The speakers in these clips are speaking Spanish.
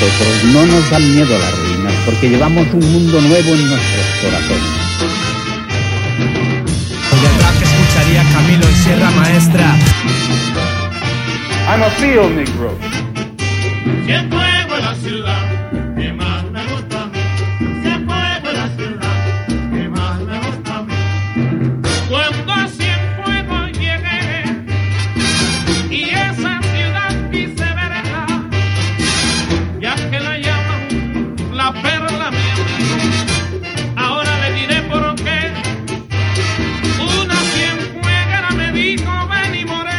nosotros no nos dan miedo las ruinas, porque llevamos un mundo nuevo en nuestros corazones. Hoy el rap que escucharía Camilo en Sierra Maestra. I'm a field negro. Si el fuego en la ciudad, que más me gusta a mí. Si el fuego en la ciudad, que más me gusta a mí. Cuando a Cienfuegos llegué y esa ciudad quise verla, ya que la llaman la perla mía. Ahora le diré por qué. Una cienfueguera me dijo ven y moré.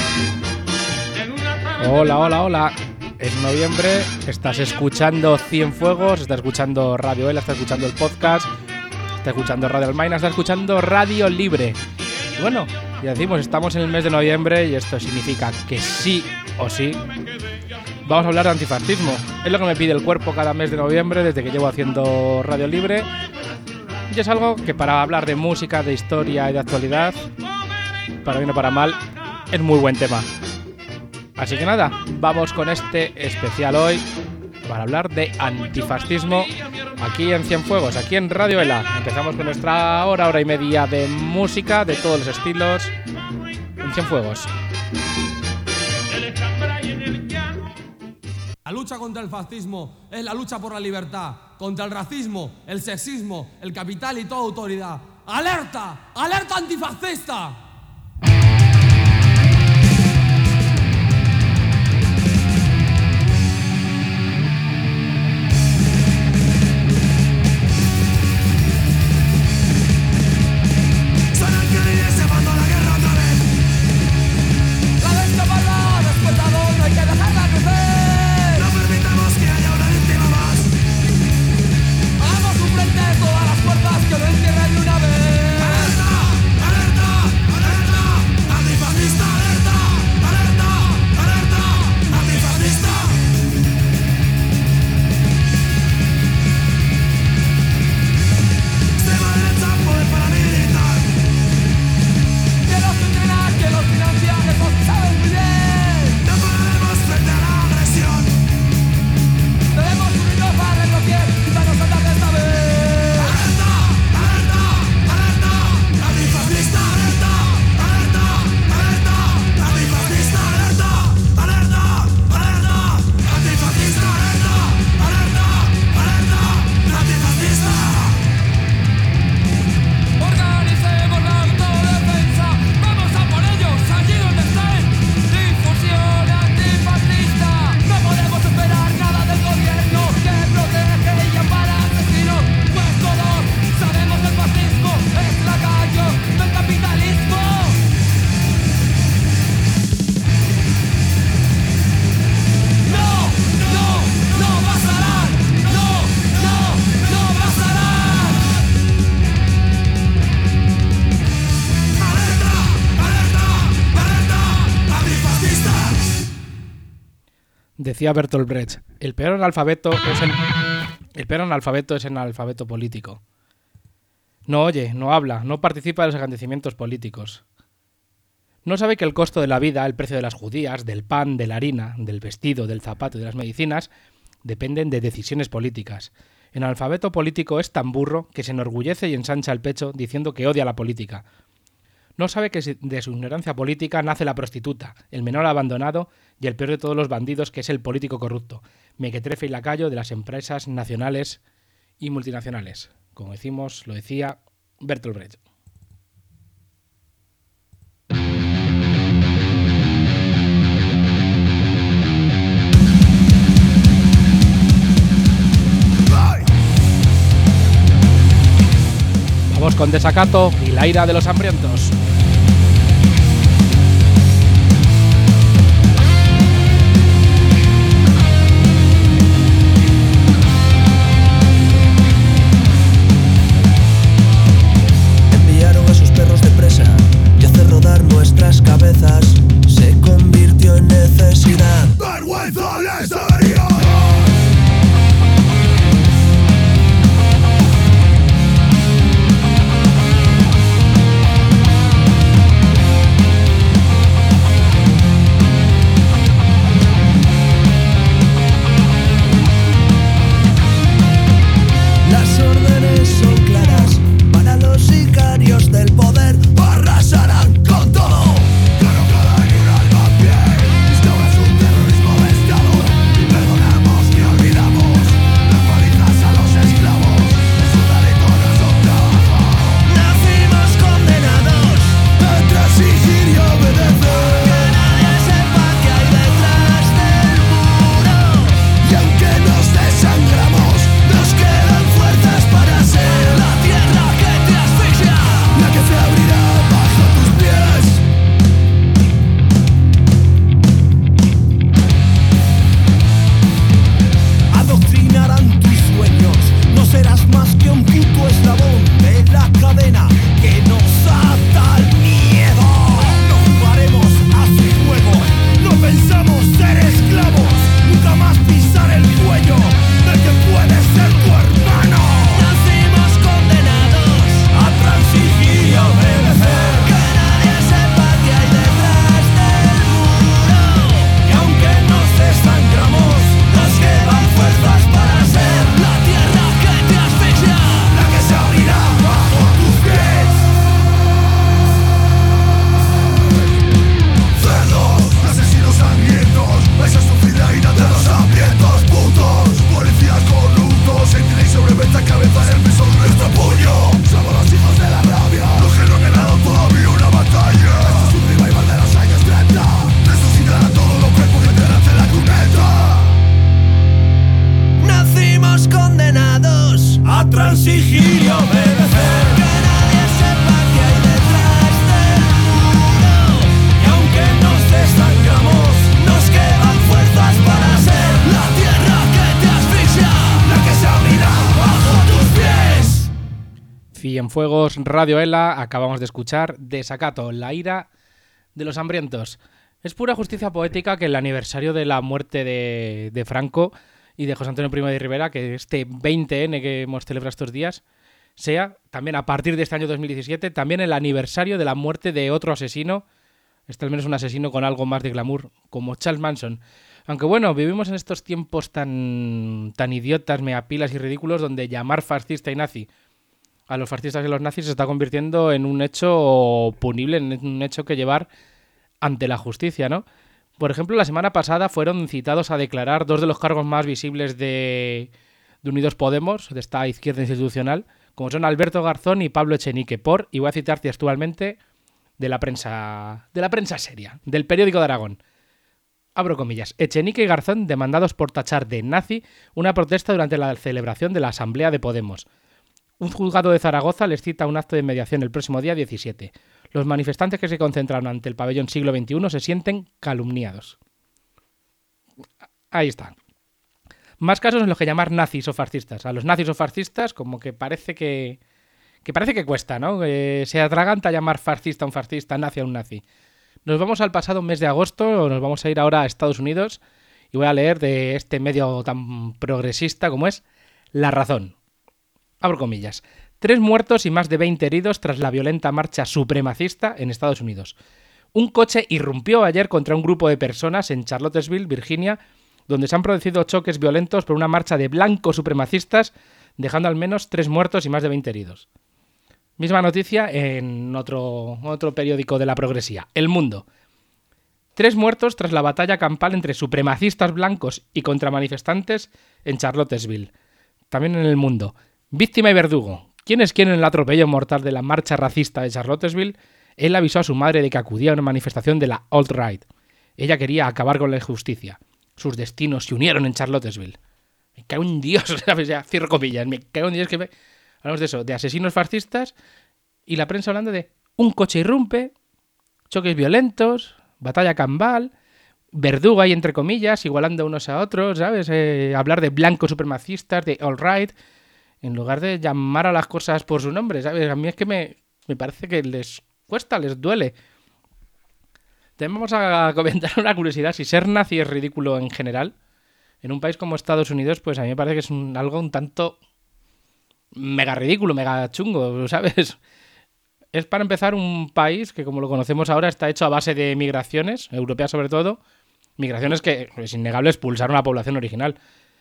Hola. Es noviembre, estás escuchando Cienfuegos, estás escuchando Radio Ela, estás escuchando el podcast, estás escuchando Radio Almaina, estás escuchando Radio Libre. Y bueno, ya decimos, estamos en el mes de noviembre y esto significa que sí o sí vamos a hablar de antifascismo. Es lo que me pide el cuerpo cada mes de noviembre desde que llevo haciendo Radio Libre. Y es algo que para hablar de música, de historia y de actualidad, para bien o para mal, es muy buen tema. Así que nada, vamos con este especial hoy para hablar de antifascismo aquí en Cienfuegos, aquí en Radio Ela. Empezamos con nuestra hora y media de música de todos los estilos en Cienfuegos. La lucha contra el fascismo es la lucha por la libertad, contra el racismo, el sexismo, el capital y toda autoridad. ¡Alerta! ¡Alerta antifascista! Decía Bertolt Brecht, el peor analfabeto es el analfabeto político. No oye, no habla, no participa de los acontecimientos políticos. No sabe que el costo de la vida, el precio de las judías, del pan, de la harina, del vestido, del zapato y de las medicinas dependen de decisiones políticas. El analfabeto político es tan burro que se enorgullece y ensancha el pecho diciendo que odia la política. No sabe que de su ignorancia política nace la prostituta, el menor abandonado y el peor de todos los bandidos, que es el político corrupto, mequetrefe y lacayo de las empresas nacionales y multinacionales. Como decimos, lo decía Bertolt Brecht. Vamos con Desacato y la ira de los hambrientos. Enviaron a sus perros de presa y hacer rodar nuestras cabezas se convirtió en necesidad. ¡Vergüenza les daría! Cienfuegos, Radio ELA, acabamos de escuchar Desacato, la ira de los hambrientos. Es pura justicia poética que el aniversario de la muerte de Franco y de José Antonio Primo de Rivera, que este 20N que hemos celebrado estos días, sea también a partir de este año 2017, también el aniversario de la muerte de otro asesino, este al menos un asesino con algo más de glamour, como Charles Manson. Aunque bueno, vivimos en estos tiempos tan idiotas, megapilas y ridículos, donde llamar fascista y nazi a los fascistas y a los nazis se está convirtiendo en un hecho punible, en un hecho que llevar ante la justicia, ¿no? Por ejemplo, la semana pasada fueron citados a declarar dos de los cargos más visibles de Unidos Podemos, de esta izquierda institucional, como son Alberto Garzón y Pablo Echenique, y voy a citar textualmente de la prensa seria, del Periódico de Aragón. Abro comillas. Echenique y Garzón demandados por tachar de nazi una protesta durante la celebración de la Asamblea de Podemos. Un juzgado de Zaragoza les cita un acto de mediación el próximo día 17. Los manifestantes que se concentraron ante el pabellón siglo XXI se sienten calumniados. Ahí está. Más casos en los que llamar nazis o fascistas. A los nazis o fascistas como que parece que cuesta, ¿no? Se atraganta llamar fascista a un fascista, nazi a un nazi. Nos vamos al pasado mes de agosto, nos vamos a ir ahora a Estados Unidos y voy a leer de este medio tan progresista como es La Razón. Abro comillas. 3 muertos y más de 20 heridos tras la violenta marcha supremacista en Estados Unidos. Un coche irrumpió ayer contra un grupo de personas en Charlottesville, Virginia, donde se han producido choques violentos por una marcha de blancos supremacistas, dejando al menos 3 muertos y más de 20 heridos. Misma noticia en otro periódico de la progresía, El Mundo. 3 muertos tras la batalla campal entre supremacistas blancos y contramanifestantes en Charlottesville. También en El Mundo. Víctima y verdugo. ¿Quién es quién en el atropello mortal de la marcha racista de Charlottesville? Él avisó a su madre de que acudía a una manifestación de la alt-right. Ella quería acabar con la injusticia. Sus destinos se unieron en Charlottesville. Me cago en Dios, ¿sabes? Ya, cierro comillas. Me cago en Dios que hablamos de eso, de asesinos fascistas y la prensa hablando de un coche irrumpe, choques violentos, batalla campal, verdugo ahí entre comillas, igualando unos a otros, ¿sabes? Hablar de blancos supremacistas, de alt-right, en lugar de llamar a las cosas por su nombre, ¿sabes? A mí es que me parece que les cuesta, les duele. También vamos a comentar una curiosidad. Si ser nazi es ridículo en general, en un país como Estados Unidos, pues a mí me parece que es algo un tanto mega ridículo, mega chungo, ¿sabes? Es para empezar un país que, como lo conocemos ahora, está hecho a base de migraciones, europeas sobre todo, migraciones que es innegable expulsaron a la población original.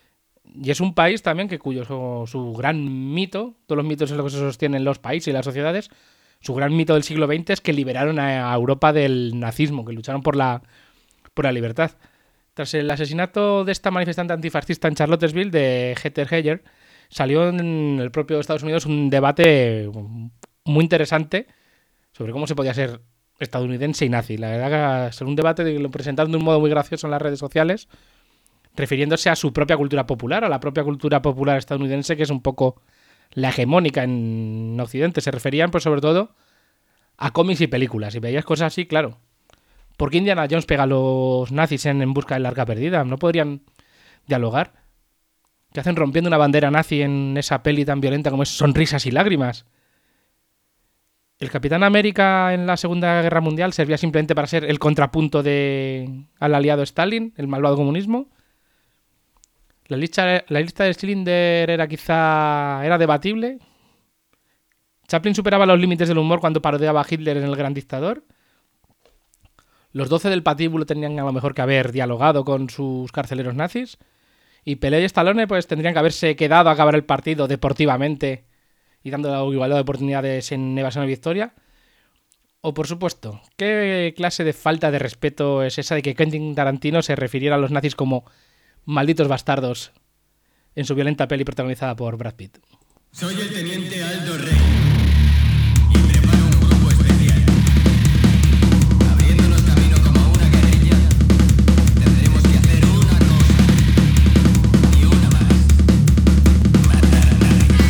Y es un país también que su gran mito, todos los mitos en los que se sostienen los países y las sociedades, su gran mito del siglo XX es que liberaron a Europa del nazismo, que lucharon por la libertad. Tras el asesinato de esta manifestante antifascista en Charlottesville, de Heather Heyer, salió en el propio Estados Unidos un debate muy interesante sobre cómo se podía ser estadounidense y nazi. La verdad que es un debate que lo presentaron de un modo muy gracioso en las redes sociales, refiriéndose a su propia cultura popular, a la propia cultura popular estadounidense, que es un poco la hegemónica en Occidente. Se referían, pues, sobre todo a cómics y películas. Y veías cosas así, claro. ¿Por qué Indiana Jones pega a los nazis en busca del arca perdida? ¿No podrían dialogar? ¿Qué hacen rompiendo una bandera nazi en esa peli tan violenta como es Sonrisas y Lágrimas? El Capitán América en la Segunda Guerra Mundial servía simplemente para ser el contrapunto al aliado Stalin, el malvado comunismo. La lista de Schindler era debatible. Chaplin superaba los límites del humor cuando parodiaba a Hitler en El Gran Dictador. Los 12 del patíbulo tenían a lo mejor que haber dialogado con sus carceleros nazis. Y Pelé y Stallone pues tendrían que haberse quedado a acabar el partido deportivamente y dando la igualdad de oportunidades en evasión y victoria. O, por supuesto, ¿qué clase de falta de respeto es esa de que Quentin Tarantino se refiriera a los nazis como malditos bastardos en su violenta peli protagonizada por Brad Pitt? Soy el teniente Aldo Rey y preparo un grupo especial. Abriéndonos camino como una guerrilla, tendremos que hacer una cosa y una más: matar a la reina.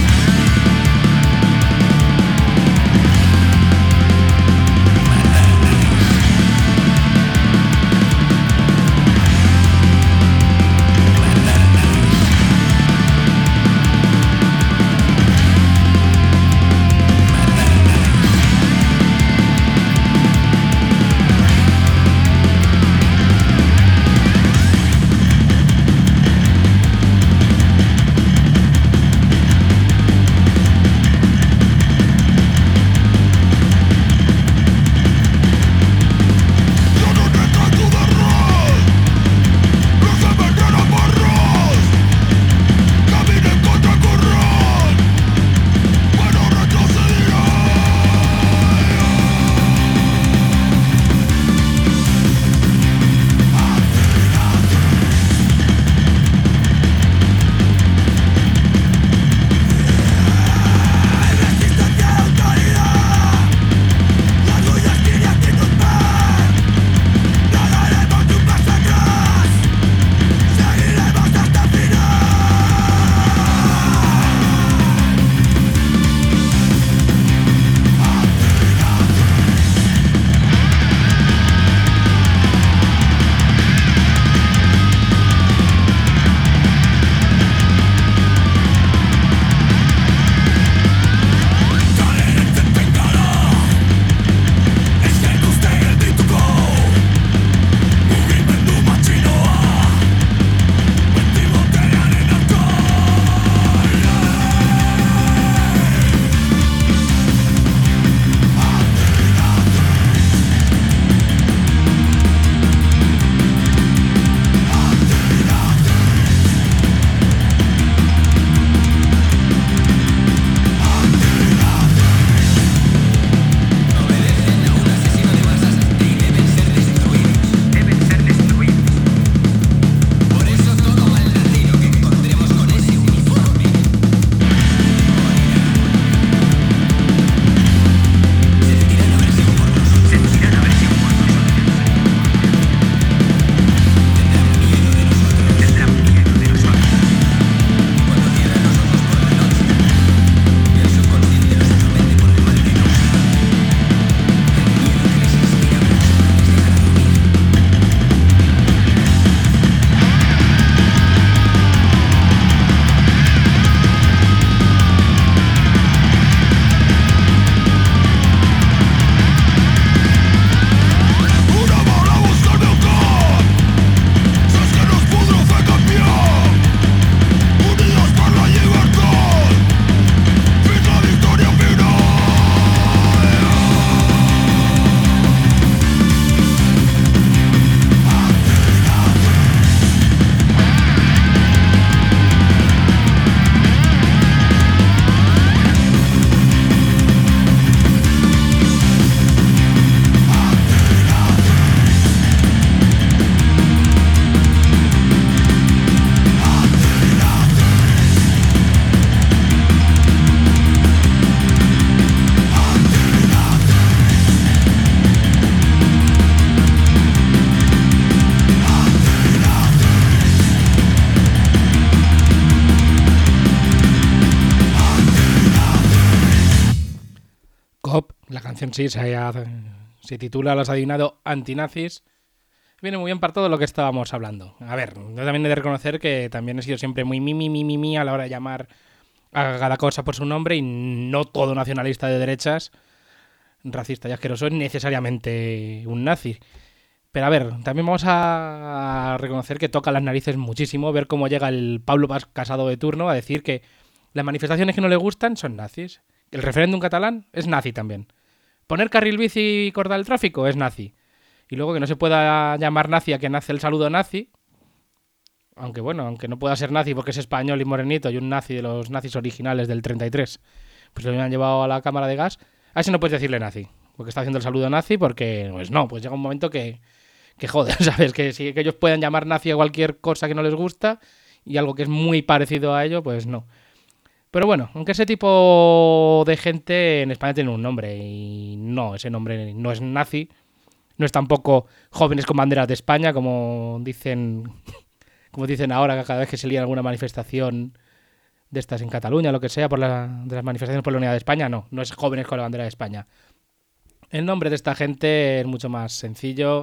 La canción sí se titula, lo has adivinado, Antinazis. Viene muy bien para todo lo que estábamos hablando. A ver, yo también he de reconocer que también he sido siempre muy mi a la hora de llamar a cada cosa por su nombre, y no todo nacionalista de derechas, racista y asqueroso es necesariamente un nazi. Pero a ver, también vamos a reconocer que toca las narices muchísimo ver cómo llega el Pablo Casado de turno a decir que las manifestaciones que no le gustan son nazis. El referéndum catalán es nazi también. Poner carril bici y cortar el tráfico es nazi. Y luego que no se pueda llamar nazi a quien hace el saludo nazi, aunque no pueda ser nazi porque es español y morenito y un nazi de los nazis originales del 33, pues lo han llevado a la cámara de gas, a ese no puedes decirle nazi, porque está haciendo el saludo nazi, porque pues llega un momento que joder, ¿sabes? Que si que ellos puedan llamar nazi a cualquier cosa que no les gusta y algo que es muy parecido a ello, pues no. Pero bueno, aunque ese tipo de gente en España tiene un nombre y no, ese nombre no es nazi, no es tampoco jóvenes con banderas de España, como dicen ahora cada vez que se lía alguna manifestación de estas en Cataluña, lo que sea, de las manifestaciones por la unidad de España, no es jóvenes con la bandera de España. El nombre de esta gente es mucho más sencillo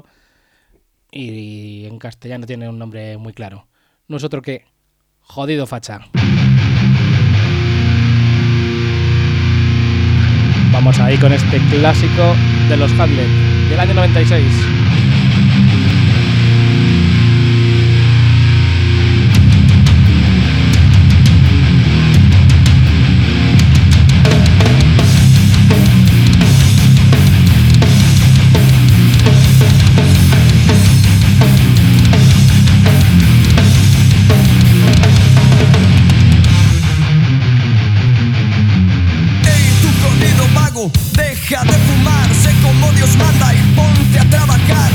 y en castellano tiene un nombre muy claro. No es otro que Jodido Facha. Vamos ahí con este clásico de los Hamlet del año 96. Deja de fumar, sé como Dios manda y ponte a trabajar.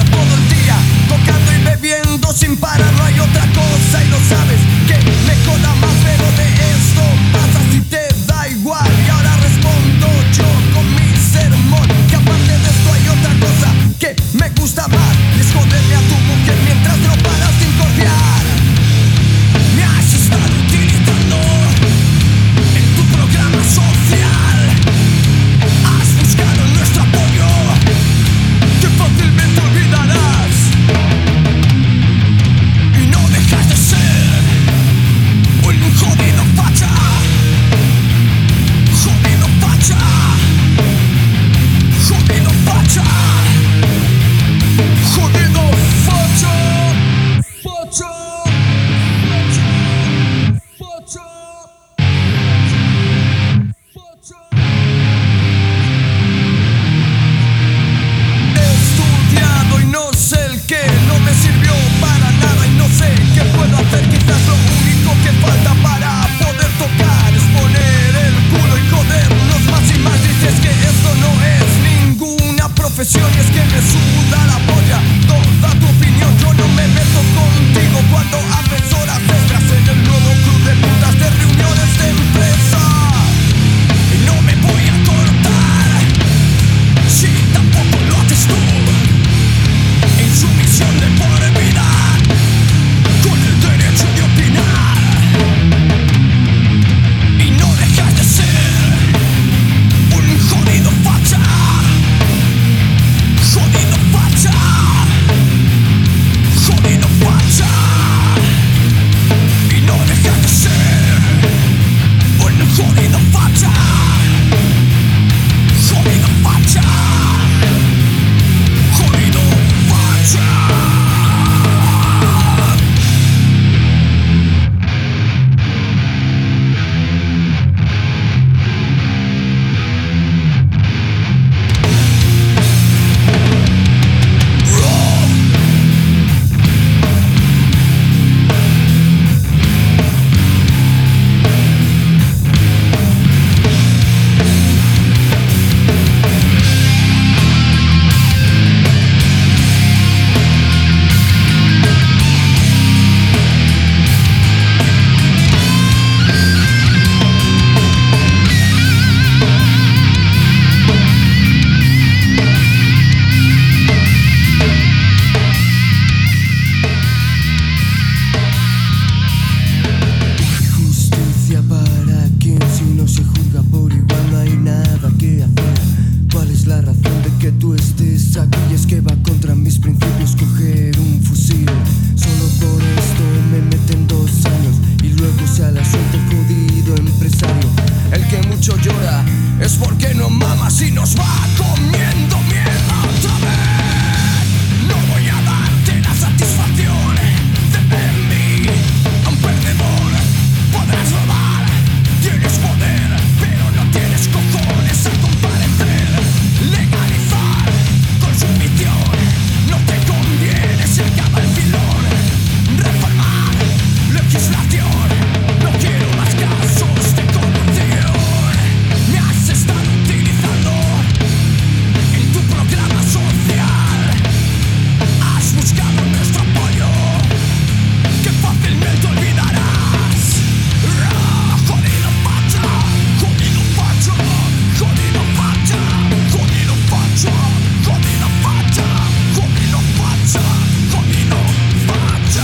mucho llora es porque no mama si nos va comiendo mierda otra vez. No voy a darte la satisfacción de ver en mí a un perdedor. Podrás robar, tienes poder, pero no tienes cojones a comparecer. Legalizar consumición no te conviene, se acaba el filón. Reformar legislación, no quiero más casos de corrupción. Me has estado utilizando en tu programa social. Has buscado nuestro apoyo, que fácilmente olvidarás. Jodido facha, jodido facha, jodido facha, jodido facha, jodido facha, jodido facha, jodido facha.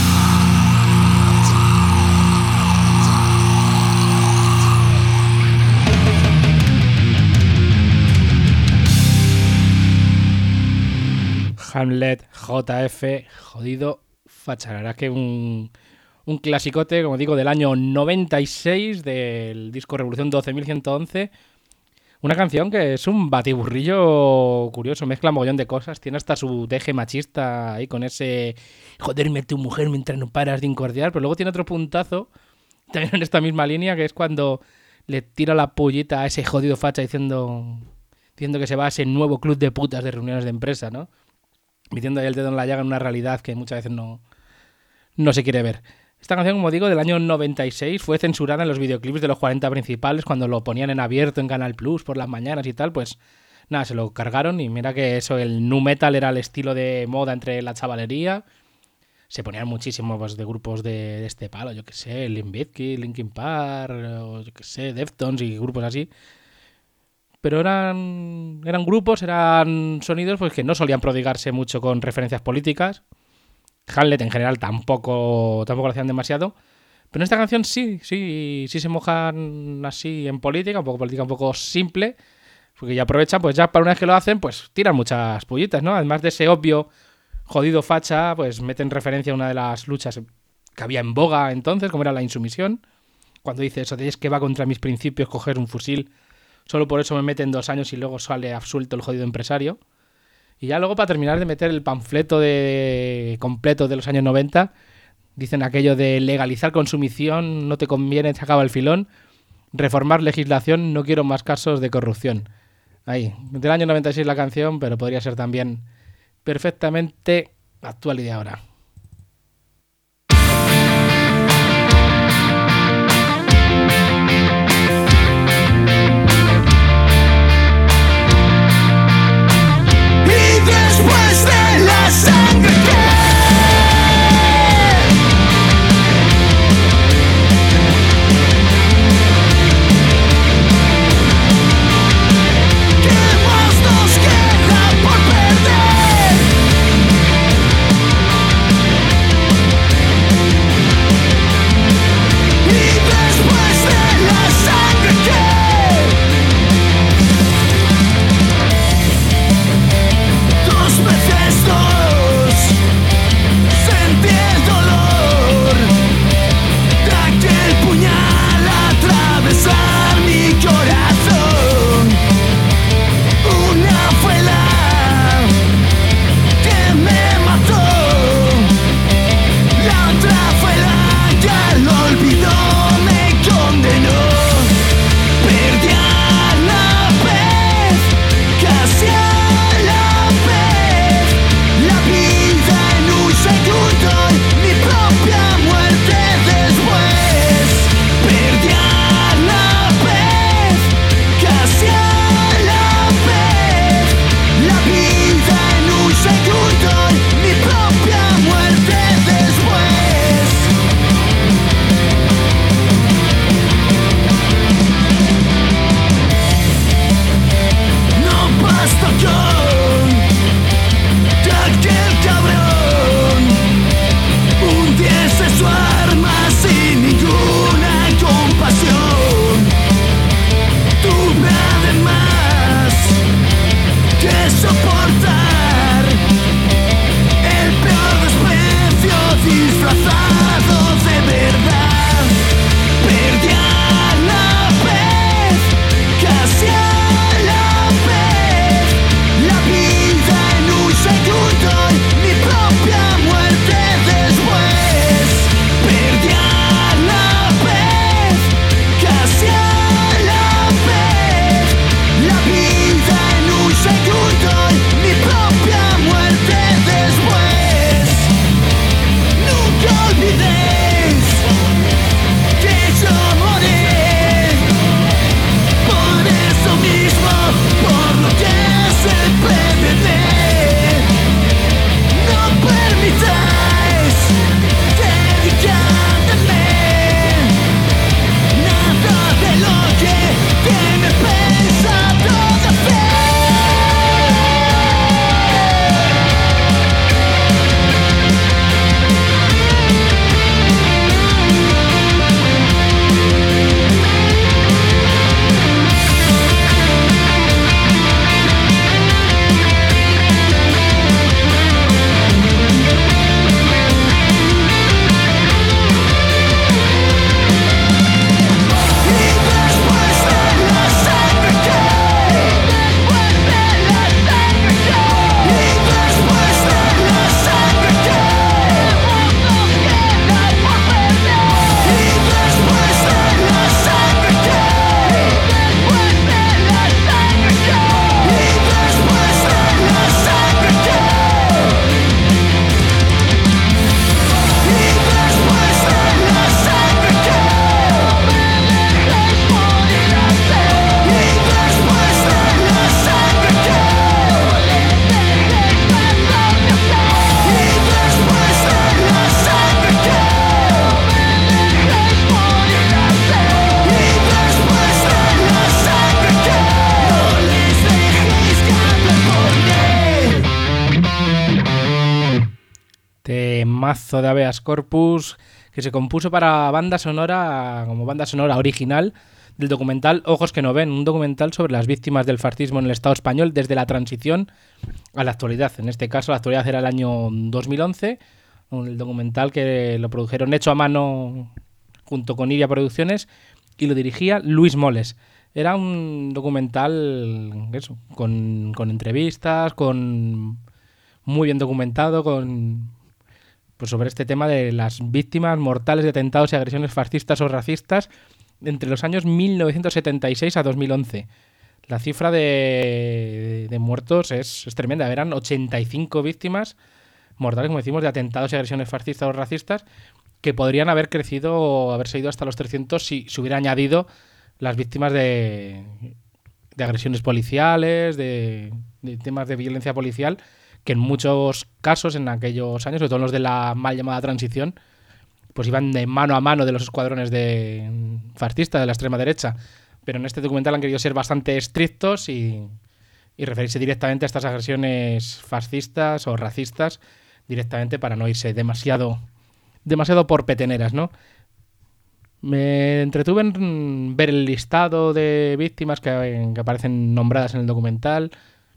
Hamlet, JF, jodido facha. La verdad que un clasicote, como digo, del año 96, del disco Revolución 12.111. Una canción que es un batiburrillo curioso, mezcla mogollón de cosas, tiene hasta su deje machista ahí con ese joderme a tu mujer mientras no paras de incordiar, pero luego tiene otro puntazo, también en esta misma línea, que es cuando le tira la pollita a ese jodido facha diciendo que se va a ese nuevo club de putas de reuniones de empresa, ¿no? Metiendo ahí el dedo en la llaga en una realidad que muchas veces no se quiere ver. Esta canción, como digo, del año 96, fue censurada en los videoclips de los 40 principales cuando lo ponían en abierto en Canal Plus por las mañanas y tal, pues nada, se lo cargaron y mira que eso, el nu metal era el estilo de moda entre la chavalería. Se ponían muchísimo pues, de grupos de este palo, yo que sé, Limp Bizkit, Linkin Park, o yo que sé, Deftones y grupos así. Pero eran grupos, eran sonidos pues que no solían prodigarse mucho con referencias políticas. Hamlet en general tampoco lo hacían demasiado. Pero en esta canción sí se mojan así en política, un poco simple. Porque ya aprovechan, pues ya para una vez que lo hacen, pues tiran muchas pullitas, ¿no? Además de ese obvio jodido facha, pues meten referencia a una de las luchas que había en boga entonces, como era la insumisión. Cuando dice eso de es que va contra mis principios coger un fusil, solo por eso me meten 2 años y luego sale absuelto el jodido empresario. Y ya luego, para terminar de meter el panfleto completo de los años 90, dicen aquello de legalizar consumición, no te conviene, se acaba el filón. Reformar legislación, no quiero más casos de corrupción. Ahí, del año 96 la canción, pero podría ser también perfectamente actual y de ahora. Después de la sangre que más nos queda por perder. temazo de Habeas Corpus que se compuso para banda sonora, como banda sonora original del documental Ojos que no ven, un documental sobre las víctimas del fascismo en el Estado español desde la transición a la actualidad. En este caso, la actualidad era el año 2011, el documental que lo produjeron hecho a mano junto con Iria Producciones y lo dirigía Luis Moles. Era un documental eso, con entrevistas, con muy bien documentado, pues sobre este tema de las víctimas mortales de atentados y agresiones fascistas o racistas entre los años 1976 a 2011. La cifra de muertos es tremenda. Eran 85 víctimas mortales, como decimos, de atentados y agresiones fascistas o racistas, que podrían haber crecido o haberse ido hasta los 300 si se hubiera añadido las víctimas de agresiones policiales, de temas de violencia policial, que en muchos casos en aquellos años, sobre todo en los de la mal llamada transición, pues iban de mano a mano de los escuadrones de fascistas de la extrema derecha. Pero en este documental han querido ser bastante estrictos y referirse directamente a estas agresiones fascistas o racistas directamente para no irse demasiado por peteneras, ¿no? Me entretuve en ver el listado de víctimas que aparecen nombradas en el documental,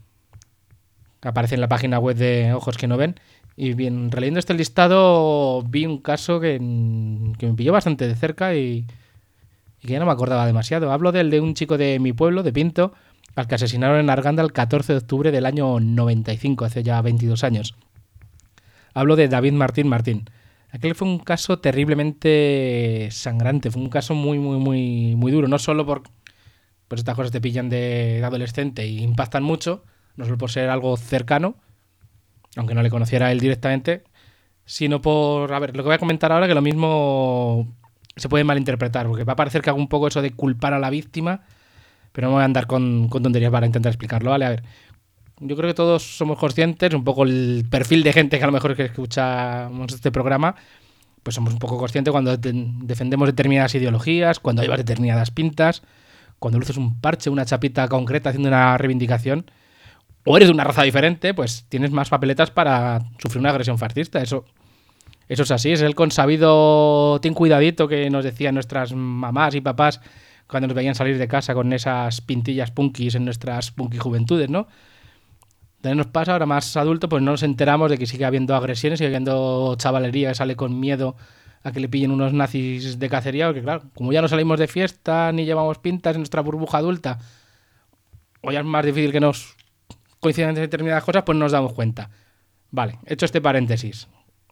que aparece en la página web de Ojos que no ven. Y bien, releyendo este listado vi un caso que me pilló bastante de cerca y que ya no me acordaba demasiado. Hablo del de un chico de mi pueblo, de Pinto, al que asesinaron en Arganda el 14 de octubre del año 95, hace ya 22 años. Hablo de David Martín. Aquel fue un caso terriblemente sangrante, fue un caso muy, muy, muy, muy duro, no solo por estas cosas te pillan de adolescente y impactan mucho, no solo por ser algo cercano, aunque no le conociera a él directamente, sino por... A ver, lo que voy a comentar ahora, que lo mismo se puede malinterpretar, porque va a parecer que hago un poco eso de culpar a la víctima, pero no voy a andar con tonterías para intentar explicarlo, ¿vale? A ver, yo creo que todos somos conscientes, un poco el perfil de gente que a lo mejor que escuchamos este programa, pues somos un poco conscientes cuando defendemos determinadas ideologías, cuando llevas determinadas pintas, cuando luces un parche, una chapita concreta haciendo una reivindicación, o eres de una raza diferente, pues tienes más papeletas para sufrir una agresión fascista. Eso es así, es el consabido ten cuidadito que nos decían nuestras mamás y papás cuando nos veían salir de casa con esas pintillas punkis en nuestras punky juventudes, ¿no? También nos pasa ahora más adulto, pues no nos enteramos de que sigue habiendo agresiones, sigue habiendo chavalería que sale con miedo a que le pillen unos nazis de cacería, porque claro, como ya no salimos de fiesta ni llevamos pintas en nuestra burbuja adulta, o ya es más difícil que nos coincidan determinadas cosas, pues no nos damos cuenta. Vale, hecho este paréntesis.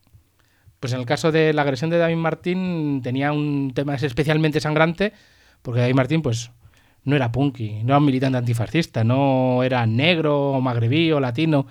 Pues en el caso de la agresión de David Martín tenía un tema especialmente sangrante, porque David Martín pues no era punky, no era un militante antifascista, no era negro o magrebí o latino.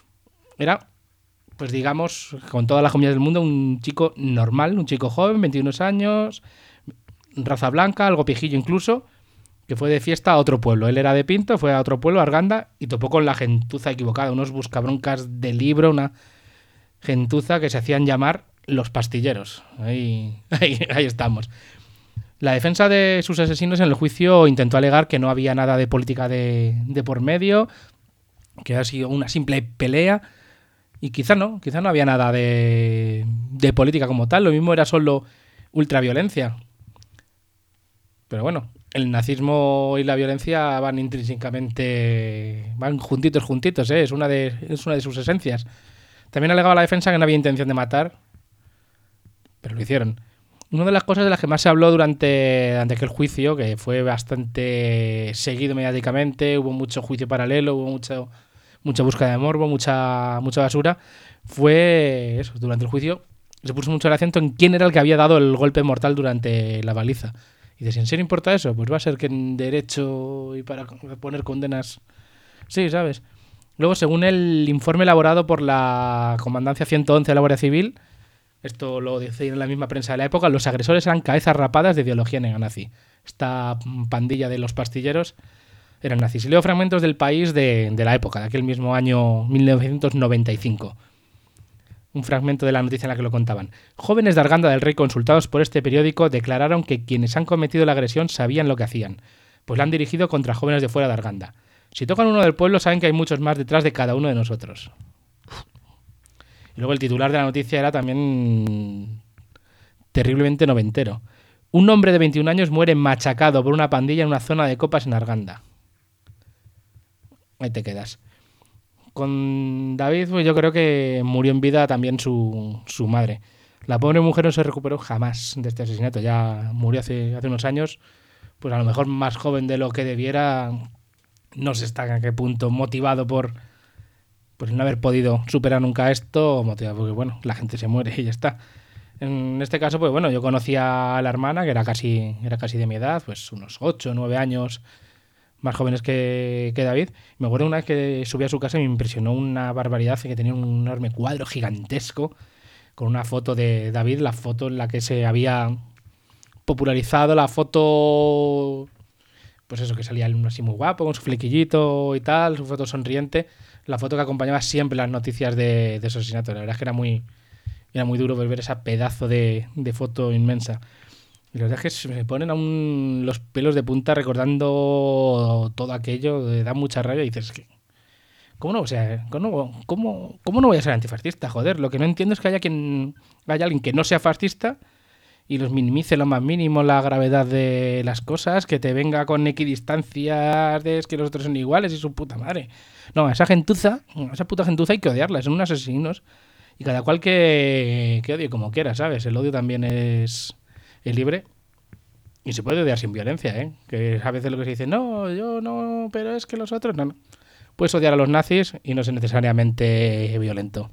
Era, pues digamos, con todas las comillas del mundo, un chico normal, un chico joven, 21 años, raza blanca, algo pijillo incluso, que fue de fiesta a otro pueblo. Él era de Pinto, fue a otro pueblo, Arganda, y topó con la gentuza equivocada, unos buscabroncas de libro, una gentuza que se hacían llamar los pastilleros. Ahí estamos. La defensa de sus asesinos en el juicio intentó alegar que no había nada de política de por medio, que ha sido una simple pelea, y quizá no había nada de política como tal, lo mismo era solo ultraviolencia. Pero bueno, el nazismo y la violencia van intrínsecamente, van juntitos, ¿eh? Es una de sus esencias. También alegaba la defensa que no había intención de matar, pero lo hicieron. Una de las cosas de las que más se habló durante aquel juicio, que fue bastante seguido mediáticamente, hubo mucho juicio paralelo, hubo mucha búsqueda de morbo, mucha basura, fue eso, durante el juicio se puso mucho el acento en quién era el que había dado el golpe mortal durante la baliza. Y dices, ¿en serio importa eso? Pues va a ser que en derecho y para poner condenas... Sí, ¿sabes? Luego, según el informe elaborado por la Comandancia 111 de la Guardia Civil, esto lo decía en la misma prensa de la época, los agresores eran cabezas rapadas de ideología neonazi. Esta pandilla de los pastilleros eran nazis. Y leo fragmentos del País de la época, de aquel mismo año 1995. Un fragmento de la noticia en la que lo contaban. Jóvenes de Arganda del Rey consultados por este periódico declararon que quienes han cometido la agresión sabían lo que hacían, pues la han dirigido contra jóvenes de fuera de Arganda. Si tocan uno del pueblo saben que hay muchos más detrás de cada uno de nosotros. Y luego el titular de la noticia era también terriblemente noventero. Un hombre de 21 años muere machacado por una pandilla en una zona de copas en Arganda. Ahí te quedas. Con David, pues yo creo que murió en vida también su madre. La pobre mujer no se recuperó jamás de este asesinato. Ya murió hace unos años, pues a lo mejor más joven de lo que debiera. No sé hasta a qué punto motivado por no haber podido superar nunca esto, o motivado porque, bueno, la gente se muere y ya está. En este caso, pues bueno, yo conocía a la hermana, que era casi de mi edad, pues unos 8 o 9 años más jóvenes que David. Me acuerdo una vez que subí a su casa y me impresionó una barbaridad, que tenía un enorme cuadro gigantesco con una foto de David, la foto en la que se había popularizado, la foto, pues eso, que salía así muy guapo, con su flequillito y tal, su foto sonriente, la foto que acompañaba siempre las noticias de su asesinato. La verdad es que era muy duro ver esa pedazo de foto inmensa. Y la verdad es que se me ponen aún los pelos de punta recordando todo aquello, da mucha rabia y dices, ¿cómo no? O sea, ¿cómo no voy a ser antifascista? Joder, lo que no entiendo es que haya alguien que no sea fascista y los minimice lo más mínimo la gravedad de las cosas, que te venga con equidistancias de es que los otros son iguales y su puta madre. No, a esa puta gentuza hay que odiarla, son unos asesinos y cada cual que odie como quiera, ¿sabes? El odio también es libre y se puede odiar sin violencia, ¿eh? Que a veces lo que se dice, no, yo no, pero es que los otros no. Puedes odiar a los nazis y no ser necesariamente violento.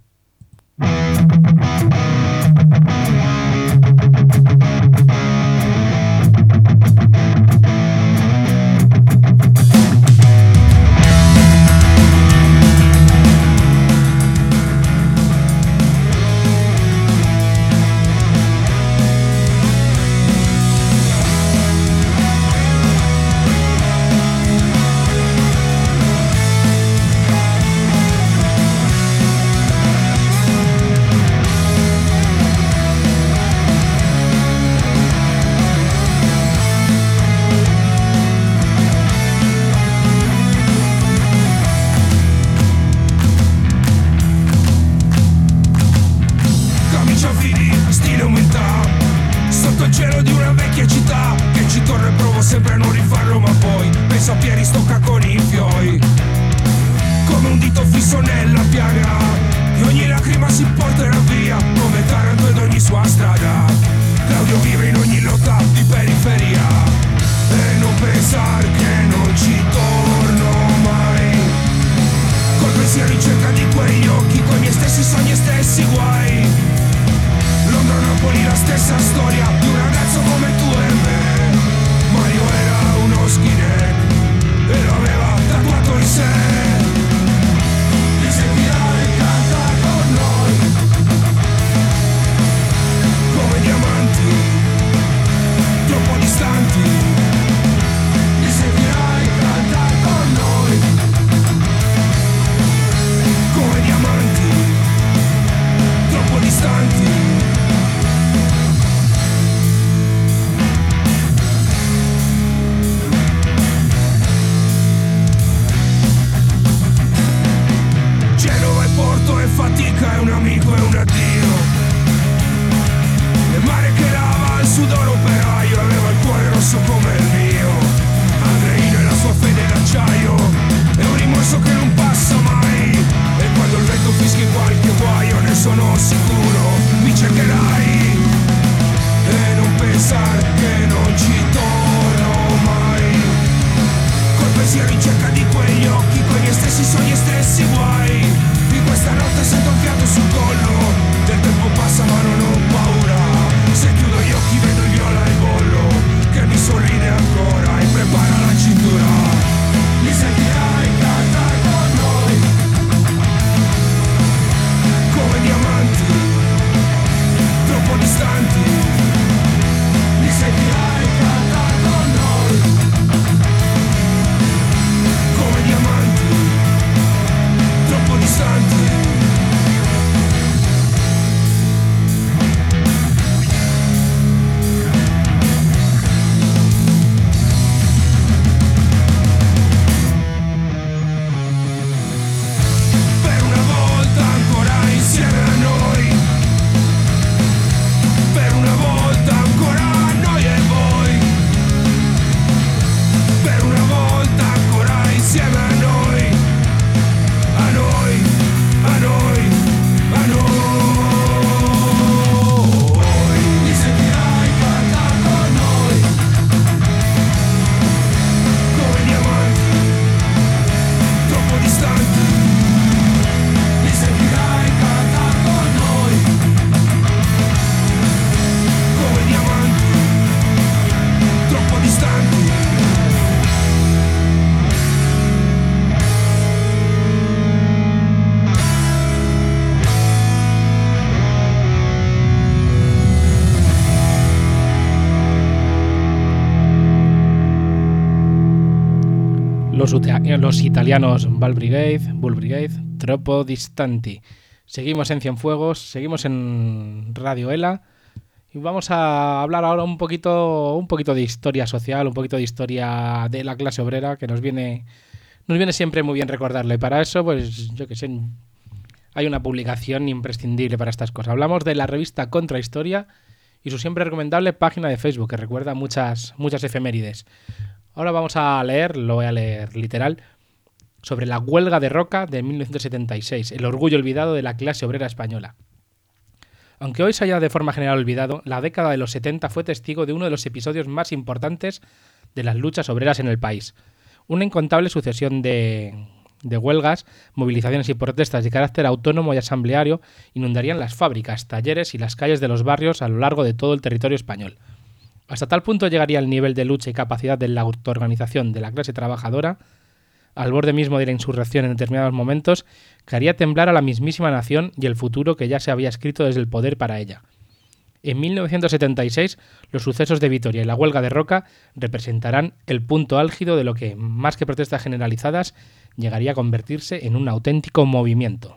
Los italianos Bull Brigade, Troppo Distanti. Seguimos en Cienfuegos, seguimos en Radio Ela y vamos a hablar ahora un poquito de historia social, un poquito de historia de la clase obrera, que nos viene siempre muy bien recordarle. Para eso, pues yo que sé, hay una publicación imprescindible para estas cosas. Hablamos de la revista Contrahistoria y su siempre recomendable página de Facebook, que recuerda muchas efemérides. Ahora vamos a leer, lo voy a leer literal, sobre la huelga de Roca de 1976, el orgullo olvidado de la clase obrera española. Aunque hoy se haya de forma general olvidado, la década de los 70 fue testigo de uno de los episodios más importantes de las luchas obreras en el país. Una incontable sucesión de huelgas, movilizaciones y protestas de carácter autónomo y asambleario inundarían las fábricas, talleres y las calles de los barrios a lo largo de todo el territorio español. Hasta tal punto llegaría el nivel de lucha y capacidad de la autoorganización de la clase trabajadora, al borde mismo de la insurrección en determinados momentos, que haría temblar a la mismísima nación y el futuro que ya se había escrito desde el poder para ella. En 1976, los sucesos de Vitoria y la huelga de Roca representarán el punto álgido de lo que, más que protestas generalizadas, llegaría a convertirse en un auténtico movimiento.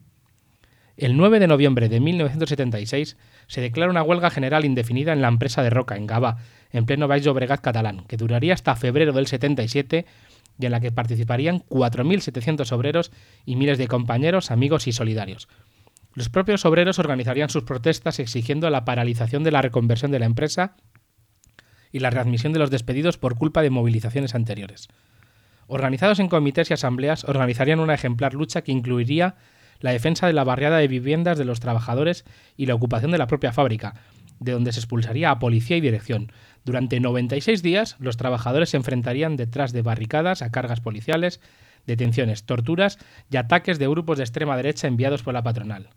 El 9 de noviembre de 1976 se declara una huelga general indefinida en la empresa de Roca, en Gavà, en pleno Baix Llobregat catalán, que duraría hasta febrero del 77 y en la que participarían 4.700 obreros y miles de compañeros, amigos y solidarios. Los propios obreros organizarían sus protestas exigiendo la paralización de la reconversión de la empresa y la readmisión de los despedidos por culpa de movilizaciones anteriores. Organizados en comités y asambleas, organizarían una ejemplar lucha que incluiría la defensa de la barriada de viviendas de los trabajadores y la ocupación de la propia fábrica, de donde se expulsaría a policía y dirección. Durante 96 días, los trabajadores se enfrentarían detrás de barricadas a cargas policiales, detenciones, torturas y ataques de grupos de extrema derecha enviados por la patronal.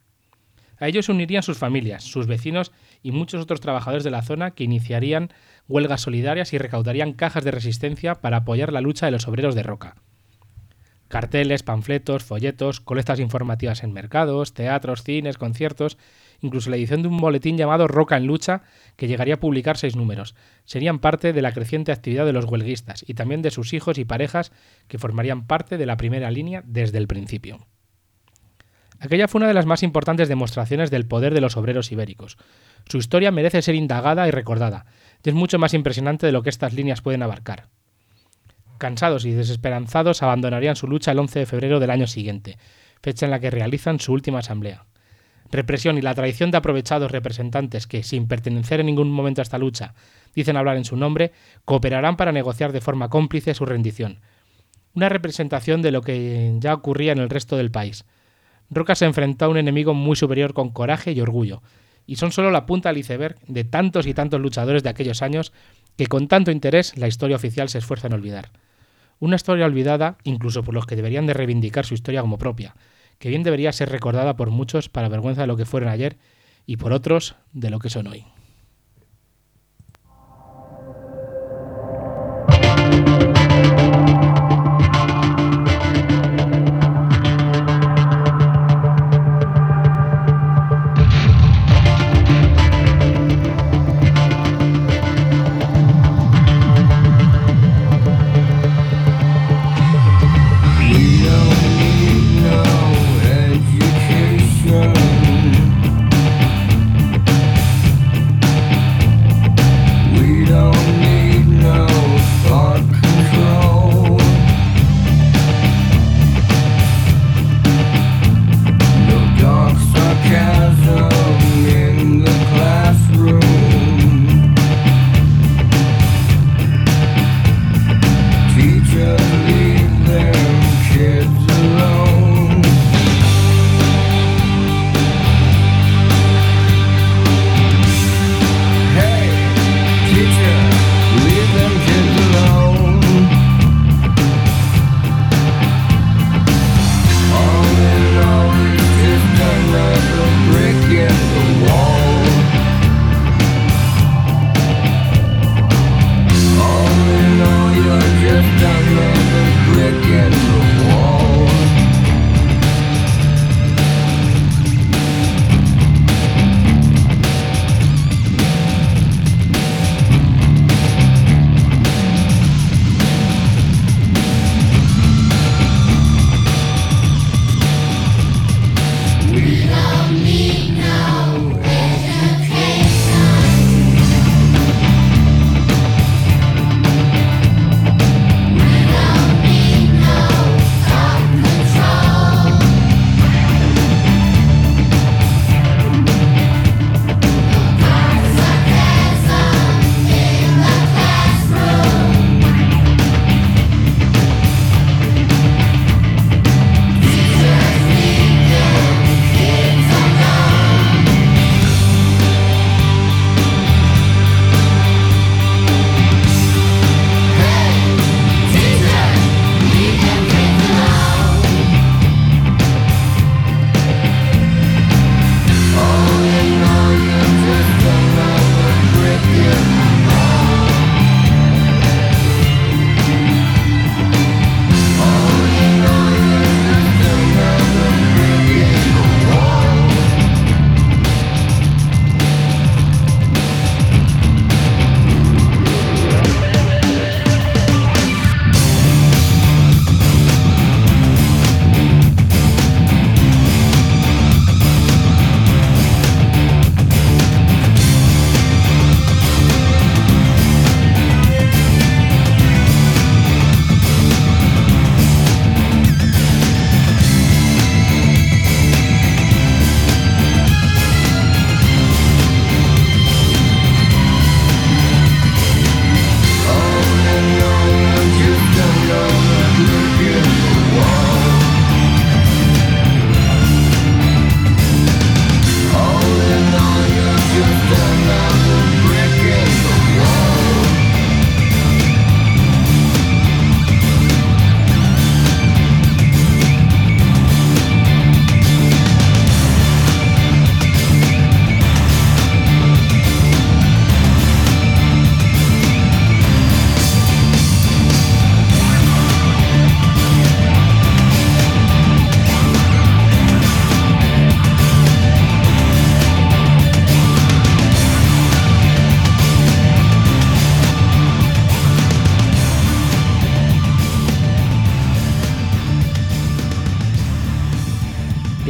A ellos se unirían sus familias, sus vecinos y muchos otros trabajadores de la zona que iniciarían huelgas solidarias y recaudarían cajas de resistencia para apoyar la lucha de los obreros de Roca. Carteles, panfletos, folletos, colectas informativas en mercados, teatros, cines, conciertos, incluso la edición de un boletín llamado Roca en Lucha, que llegaría a publicar 6 números. Serían parte de la creciente actividad de los huelguistas y también de sus hijos y parejas que formarían parte de la primera línea desde el principio. Aquella fue una de las más importantes demostraciones del poder de los obreros ibéricos. Su historia merece ser indagada y recordada, y es mucho más impresionante de lo que estas líneas pueden abarcar. Cansados y desesperanzados, abandonarían su lucha el 11 de febrero del año siguiente, fecha en la que realizan su última asamblea. Represión y la traición de aprovechados representantes que, sin pertenecer en ningún momento a esta lucha, dicen hablar en su nombre, cooperarán para negociar de forma cómplice su rendición. Una representación de lo que ya ocurría en el resto del país. Roca se enfrentó a un enemigo muy superior con coraje y orgullo, y son solo la punta del iceberg de tantos y tantos luchadores de aquellos años que con tanto interés la historia oficial se esfuerza en olvidar. Una historia olvidada incluso por los que deberían de reivindicar su historia como propia, que bien debería ser recordada por muchos para vergüenza de lo que fueron ayer y por otros de lo que son hoy. Education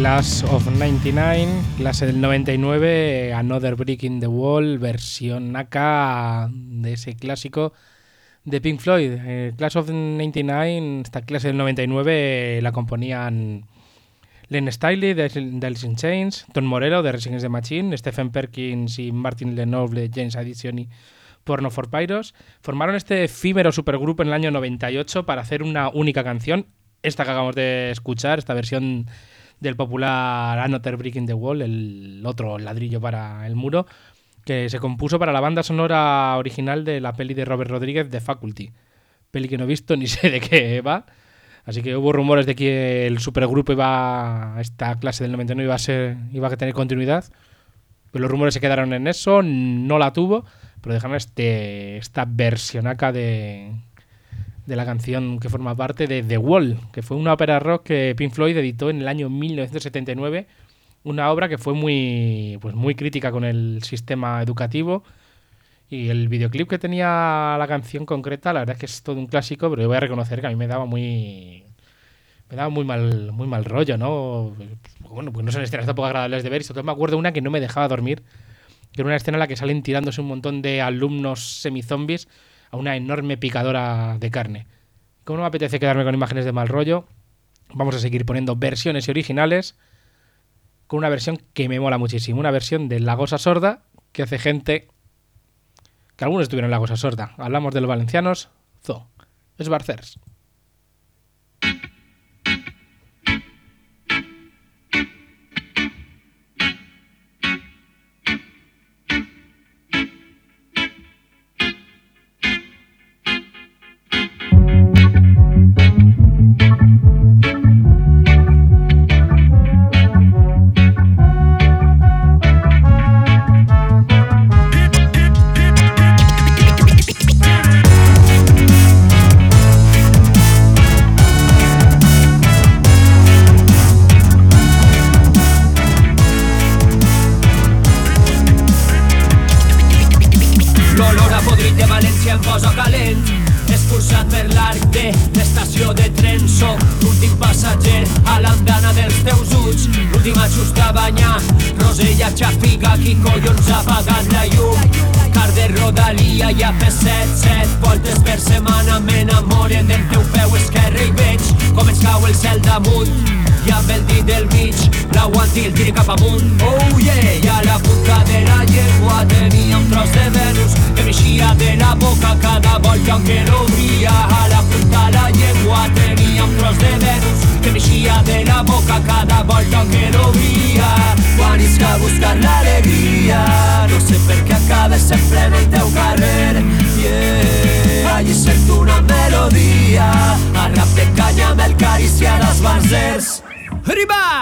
Class of 99, clase del 99, Another Brick in the Wall, versión acá de ese clásico de Pink Floyd. Class of 99, esta clase del 99 la componían Len Stiley de Alice in Chains, Tom Morello de Rage Against the Machine, Stephen Perkins y Martin Lenoble de James Addiction y Porno for Pyros. Formaron este efímero supergrupo en el año 98 para hacer una única canción, esta que acabamos de escuchar, esta versión del popular Another Brick in the Wall, el otro ladrillo para el muro, que se compuso para la banda sonora original de la peli de Robert Rodríguez, The Faculty. Peli que no he visto ni sé de qué va. Así que hubo rumores de que el supergrupo esta clase del 99 iba a tener continuidad. Pero los rumores se quedaron en eso, no la tuvo. Pero dejaron esta versión acá de la canción que forma parte de The Wall, que fue una ópera rock que Pink Floyd editó en el año 1979, una obra que fue muy crítica con el sistema educativo, y el videoclip que tenía la canción concreta, la verdad es que es todo un clásico, pero yo voy a reconocer que a mí me daba muy mal rollo, ¿no? Bueno, pues no son escenas tampoco agradables de ver, y sobre todo me acuerdo una que no me dejaba dormir, que era una escena en la que salen tirándose un montón de alumnos semizombies a una enorme picadora de carne. Como no me apetece quedarme con imágenes de mal rollo, vamos a seguir poniendo versiones y originales con una versión que me mola muchísimo, una versión de La Gosa Sorda que hace gente que algunos estuvieron en La Gosa Sorda. Hablamos de los valencianos Zo, Esbarcers. El tiri cap amunt, oh yeah, i a la punta de la llengua tenia un tros de Venus que m'eixia de la boca cada volta que l'obria. A la punta de la llengua tenia un tros de Venus que m'eixia de la boca cada volta que l'obria. Quan isc a buscar l'alegria, no sé per què acabes sempre en el teu carrer, yeah. Allí sento una melodia, a rap de canya amb el carícia dels barzers. Arriba!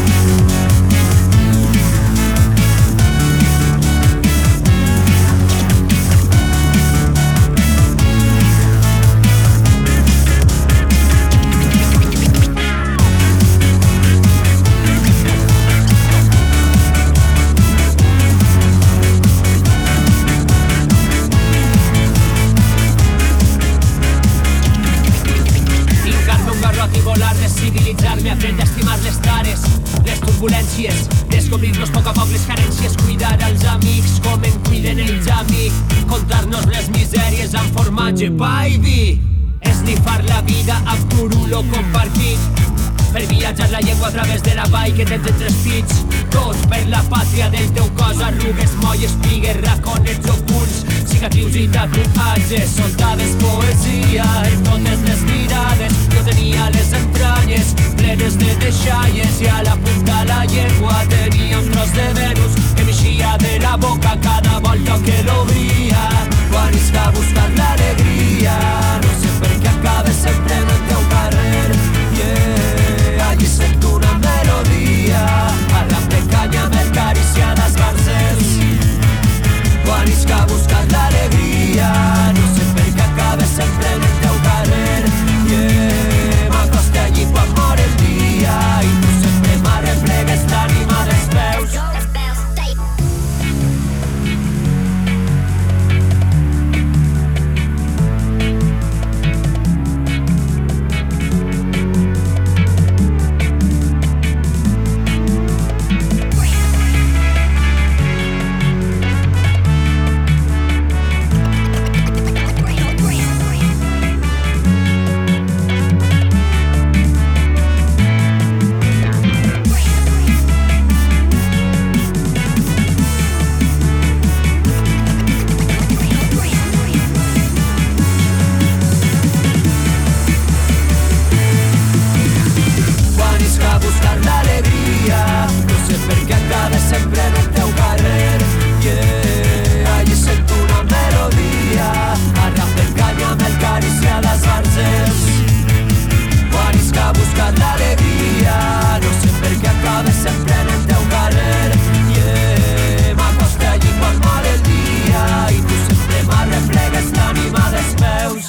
Civilitzar-me, aprendre a estimar les tares, les turbulències, descobrir-nos a poc les carències, cuidar els amics com en cuiden ells a mi, contar-nos les misèries amb formatge, pa i vi, esnifar la vida amb turulo compartit, per viatjar la llengua a través de la vall que tens entre els pits, tot per la pàtria del teu cos, arrugues, molles, pigues, raconets ocults, cicatrius i tatuatges, soldades, poesia, en totes les mirades, jo tenia les entranyes plenes de deixalles i a la punta la llengua tenia un tros de Venus que m'eixia de la boca cada volta que l'obria. Quan isc a buscar l'alegria, no sé per què acabes sempre en el teu carrer, yeah. Allí sento una melodia, a rap de canya amb el carícia dels barzers. Quan isc a buscar l'alegria, no sé per què acabes sempre en el teu carrer, yeah. M'acosta allí quan mor el dia i tu sempre m'arregles.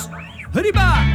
Todos. ¡Arriba!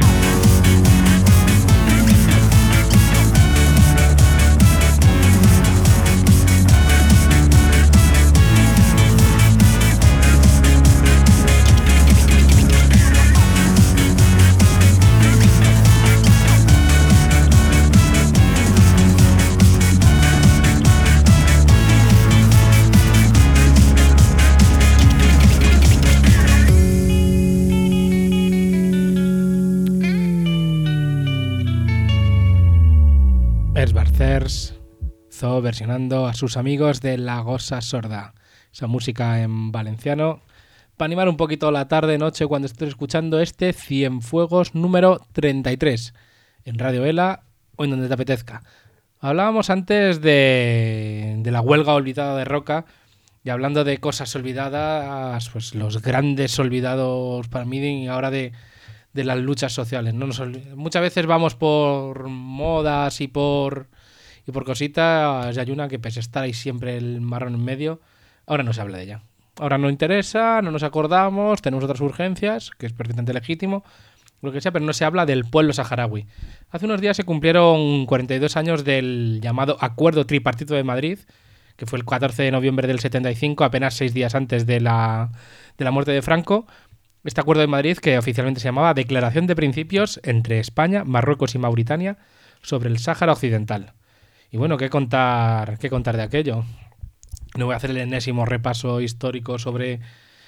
Zoo versionando a sus amigos de La Gosa Sorda, esa música en valenciano, para animar un poquito la tarde, noche, cuando estés escuchando este Cienfuegos número 33, en Radio Ela o en donde te apetezca. Hablábamos antes de la huelga olvidada de Roca, y hablando de cosas olvidadas, pues los grandes olvidados para mí ahora de las luchas sociales. Muchas veces vamos por modas y por cositas, y hay una que pese a estar ahí siempre el marrón en medio, ahora no se habla de ella. Ahora no interesa, no nos acordamos, tenemos otras urgencias, que es perfectamente legítimo, lo que sea, pero no se habla del pueblo saharaui. Hace unos días se cumplieron 42 años del llamado Acuerdo Tripartito de Madrid, que fue el 14 de noviembre del 75, apenas 6 días antes de la muerte de Franco. Este Acuerdo de Madrid, que oficialmente se llamaba Declaración de Principios entre España, Marruecos y Mauritania sobre el Sáhara Occidental. Y bueno, ¿qué contar de aquello? No voy a hacer el enésimo repaso histórico sobre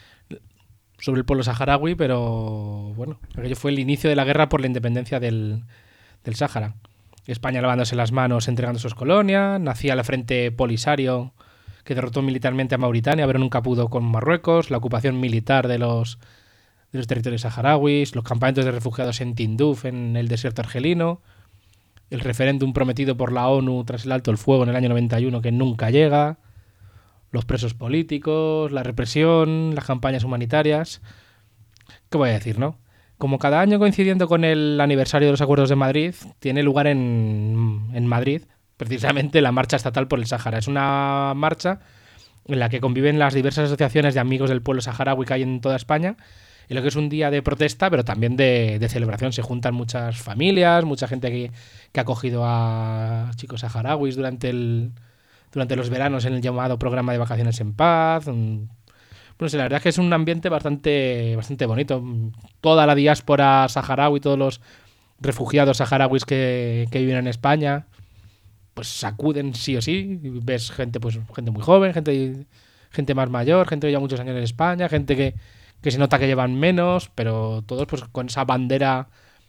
el pueblo saharaui, pero bueno, aquello fue el inicio de la guerra por la independencia del Sáhara. España lavándose las manos, entregando sus colonias, nacía la Frente Polisario, que derrotó militarmente a Mauritania, pero nunca pudo con Marruecos, la ocupación militar de los territorios saharauis, los campamentos de refugiados en Tinduf, en el desierto argelino, el referéndum prometido por la ONU tras el alto el fuego en el año 91 que nunca llega, los presos políticos, la represión, las campañas humanitarias. ¿Qué voy a decir, no? Como cada año coincidiendo con el aniversario de los Acuerdos de Madrid, tiene lugar en Madrid precisamente la Marcha Estatal por el Sáhara. Es una marcha en la que conviven las diversas asociaciones de amigos del pueblo saharaui que hay en toda España, en lo que es un día de protesta, pero también de celebración. Se juntan muchas familias, mucha gente que ha acogido a chicos saharauis durante los veranos en el llamado programa de Vacaciones en Paz. No sé, la verdad es que es un ambiente bastante bonito. Toda la diáspora saharaui, todos los refugiados saharauis que viven en España, pues acuden sí o sí. Ves gente muy joven, gente más mayor, gente que lleva muchos años en España, gente que se nota que llevan menos, pero todos pues con esa bandera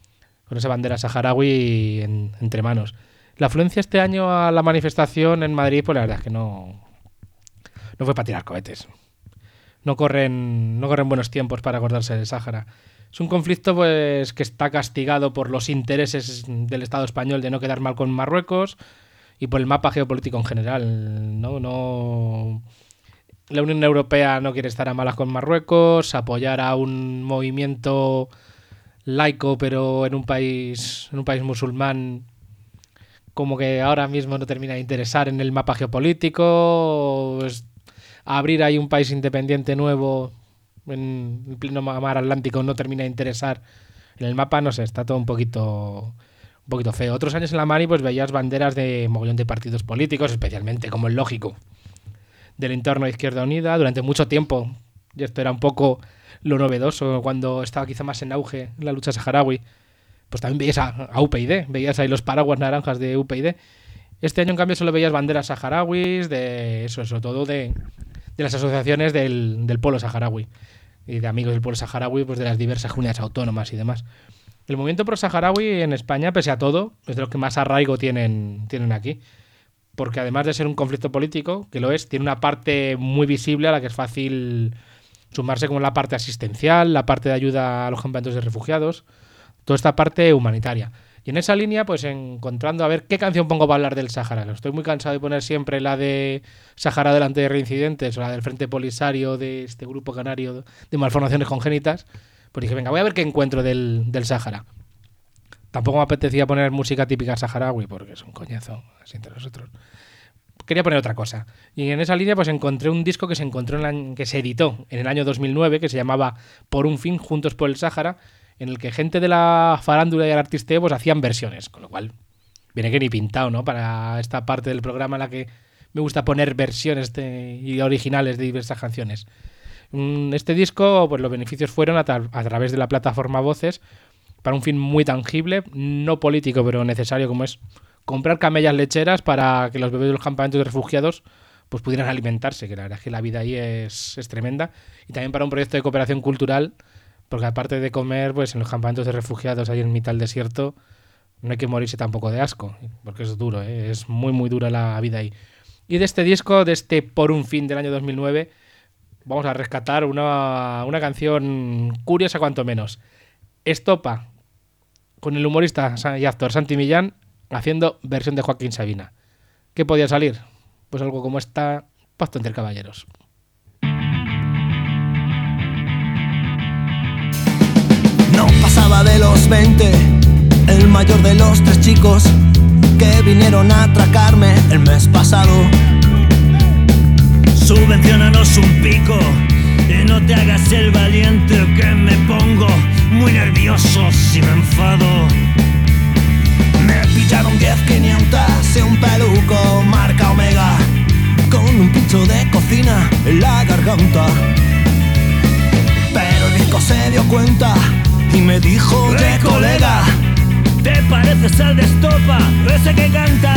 saharaui entre manos. La afluencia este año a la manifestación en Madrid, pues la verdad es que no fue para tirar cohetes. No corren buenos tiempos para acordarse del Sáhara. Es un conflicto pues que está castigado por los intereses del Estado español de no quedar mal con Marruecos y por el mapa geopolítico en general, ¿no? La Unión Europea no quiere estar a malas con Marruecos, apoyar a un movimiento laico pero en un país musulmán como que ahora mismo no termina de interesar en el mapa geopolítico. Pues, abrir ahí un país independiente nuevo en el pleno mar Atlántico no termina de interesar en el mapa, no sé, está todo un poquito feo. Otros años en la Mani pues veías banderas de mogollón de partidos políticos, especialmente, como es lógico, del entorno de Izquierda Unida durante mucho tiempo, y esto era un poco lo novedoso cuando estaba quizá más en auge la lucha saharaui. Pues también veías a UPyD, veías ahí los paraguas naranjas de UPyD. Este año en cambio solo veías banderas saharauis, sobre todo de las asociaciones del pueblo saharaui y de amigos del pueblo saharaui, pues de las diversas comunidades autónomas y demás. El movimiento pro-saharaui en España, pese a todo, es de los que más arraigo tienen aquí. Porque además de ser un conflicto político, que lo es, tiene una parte muy visible a la que es fácil sumarse, como la parte asistencial, la parte de ayuda a los campamentos de refugiados, toda esta parte humanitaria. Y en esa línea, pues encontrando a ver qué canción pongo para hablar del Sáhara. Estoy muy cansado de poner siempre la de Sáhara delante de reincidentes o la del Frente Polisario de este grupo canario de malformaciones congénitas. Pues dije, venga, voy a ver qué encuentro del Sáhara. Tampoco me apetecía poner música típica saharaui porque es un coñazo, así entre nosotros. Quería poner otra cosa. Y en esa línea pues encontré un disco que se editó en el año 2009, que se llamaba Por un fin, Juntos por el Sáhara, en el que gente de la farándula y el artisteo pues hacían versiones, con lo cual viene que ni pintado, ¿no? Para esta parte del programa en la que me gusta poner versiones y originales de diversas canciones. Este disco, pues los beneficios fueron a través de la plataforma Voces para un fin muy tangible, no político, pero necesario, como es comprar camellas lecheras para que los bebés de los campamentos de refugiados pues pudieran alimentarse, que la verdad es que la vida ahí es tremenda. Y también para un proyecto de cooperación cultural, porque aparte de comer, pues en los campamentos de refugiados ahí en mitad del desierto, no hay que morirse tampoco de asco, porque es duro, es muy muy dura la vida ahí. Y de este disco, de este Por un fin del año 2009, vamos a rescatar una canción curiosa cuanto menos. Estopa, con el humorista y actor Santi Millán, haciendo versión de Joaquín Sabina. ¿Qué podía salir? Pues algo como esta, Pacto entre caballeros. No pasaba de los 20, el mayor de los 3 chicos que vinieron a atracarme el mes pasado. Subvenciónanos un pico y no te hagas el valiente, que me pongo muy nervioso si me enfado. Me pillaron 10.500 y un peluco marca Omega, con un pincho de cocina en la garganta. Pero el disco se dio cuenta y me dijo: oye colega, ¿te pareces al de Estopa, ese que canta?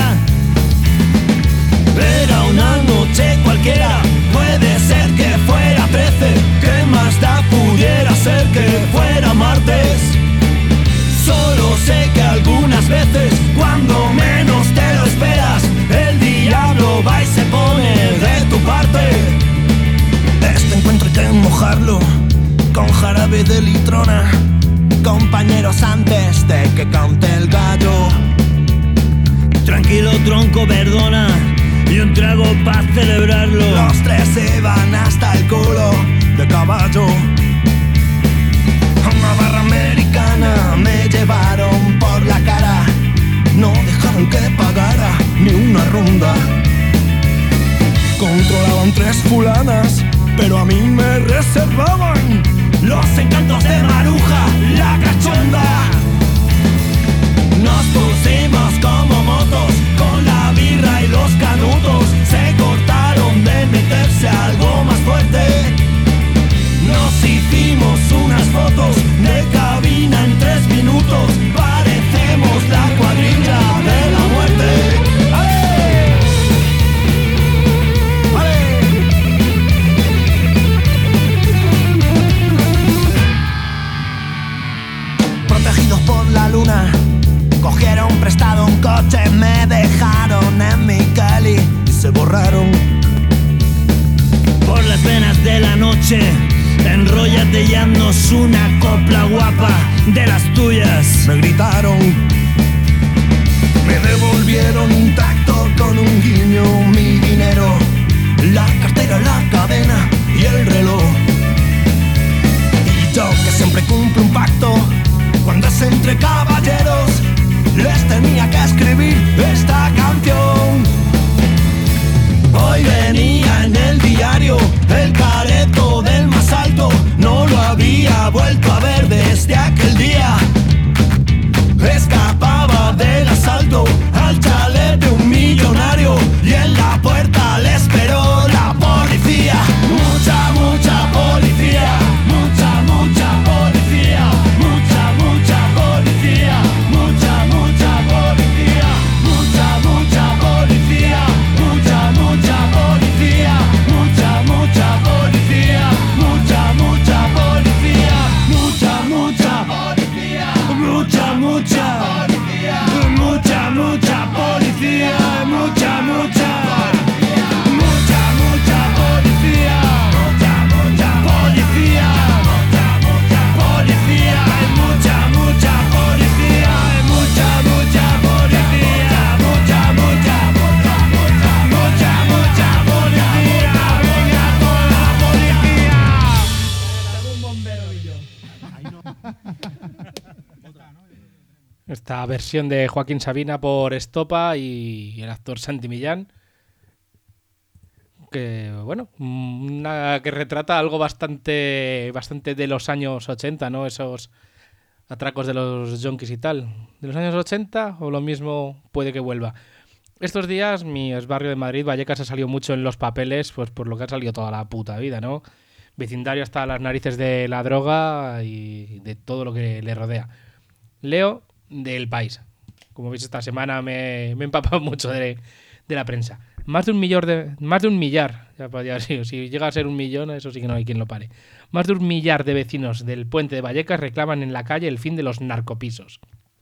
Era una noche cualquiera, puede ser que fuera 13, ¿qué más da? Pudiera ser que fuera martes. Solo sé que algunas veces, cuando menos te lo esperas, el diablo va y se pone de tu parte. Este encuentro hay que mojarlo con jarabe de litrona, compañeros, antes de que cante el gallo. Tranquilo tronco, perdona, y un trago para celebrarlo. Los 3 iban hasta el culo de caballo. A una barra americana me llevaron por la cara, no dejaron que pagara ni una ronda. Controlaban 3 fulanas, pero a mí me reservaban los encantos de Maruja, la cachonda. Nos pusimos como motos con la birra y los canutos, se cortaron de meterse algo más fuerte. Nos hicimos unas fotos de cabina en 3 minutos, parecemos la cuadrilla de la muerte. ¡Ale! ¡Ale! Protegidos por la luna, cogieron prestado un coche, me dejaron en mi Cali y se borraron. Por las venas de la noche, enróllate y haznos una copla guapa de las tuyas. Me gritaron, me devolvieron intacto con un guiño mi dinero, la cartera, la cadena y el reloj. Y yo, que siempre cumplo un pacto cuando es entre caballeros, les tenía que escribir esta canción. Hoy venía en el diario el careto del más alto, no lo había vuelto a ver desde aquel día. Escapaba del asalto al chalet de un millonario y en la puerta le esperó la policía. Mucha, mucha policía, mucha, mucha policía, mucha, mucha policía, mucha, mucha policía, mucha, mucha policía, mucha, mucha policía, mucha, mucha policía, mucha, mucha policía, mucha, mucha policía, mucha, mucha, mucha, mucha policía, mucha, mucha policía, mucha, mucha policía, mucha, mucha policía, mucha, mucha policía, mucha, mucha policía, mucha, mucha policía, mucha, mucha, mucha, mucha policía, venga toda la policía. Un bombero y yo. Esta versión de Joaquín Sabina por Estopa y el actor Santi Millán, que bueno, que retrata algo bastante de los años 80, ¿no? Esos atracos de los yonkis y tal. ¿De los años 80 o lo mismo puede que vuelva? Estos días mi barrio de Madrid, Vallecas, ha salido mucho en los papeles, pues por lo que ha salido toda la puta vida, ¿no? Vecindario hasta las narices de la droga y de todo lo que le rodea. Leo del País. Como veis, esta semana me he empapado mucho de la prensa. Más de un millar, ya podría haber sido. Si llega a ser 1 millón, eso sí que no hay quien lo pare. Más de 1 millar de vecinos del puente de Vallecas reclaman en la calle el fin de los narcopisos.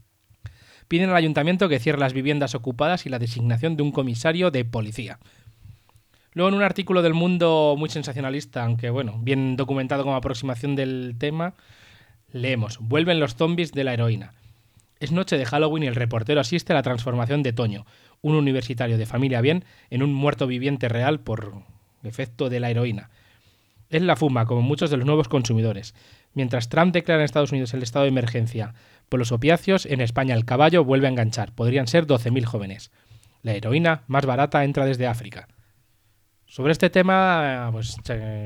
Piden al ayuntamiento que cierre las viviendas ocupadas y la designación de un comisario de policía. Luego, en un artículo del Mundo muy sensacionalista, aunque bueno, bien documentado como aproximación del tema, leemos: vuelven los zombies de la heroína. Es noche de Halloween y el reportero asiste a la transformación de Toño, un universitario de familia bien, en un muerto viviente real por efecto de la heroína. Él la fuma, como muchos de los nuevos consumidores. Mientras Trump declara en Estados Unidos el estado de emergencia por los opiáceos, en España el caballo vuelve a enganchar. Podrían ser 12.000 jóvenes. La heroína más barata entra desde África. Sobre este tema, pues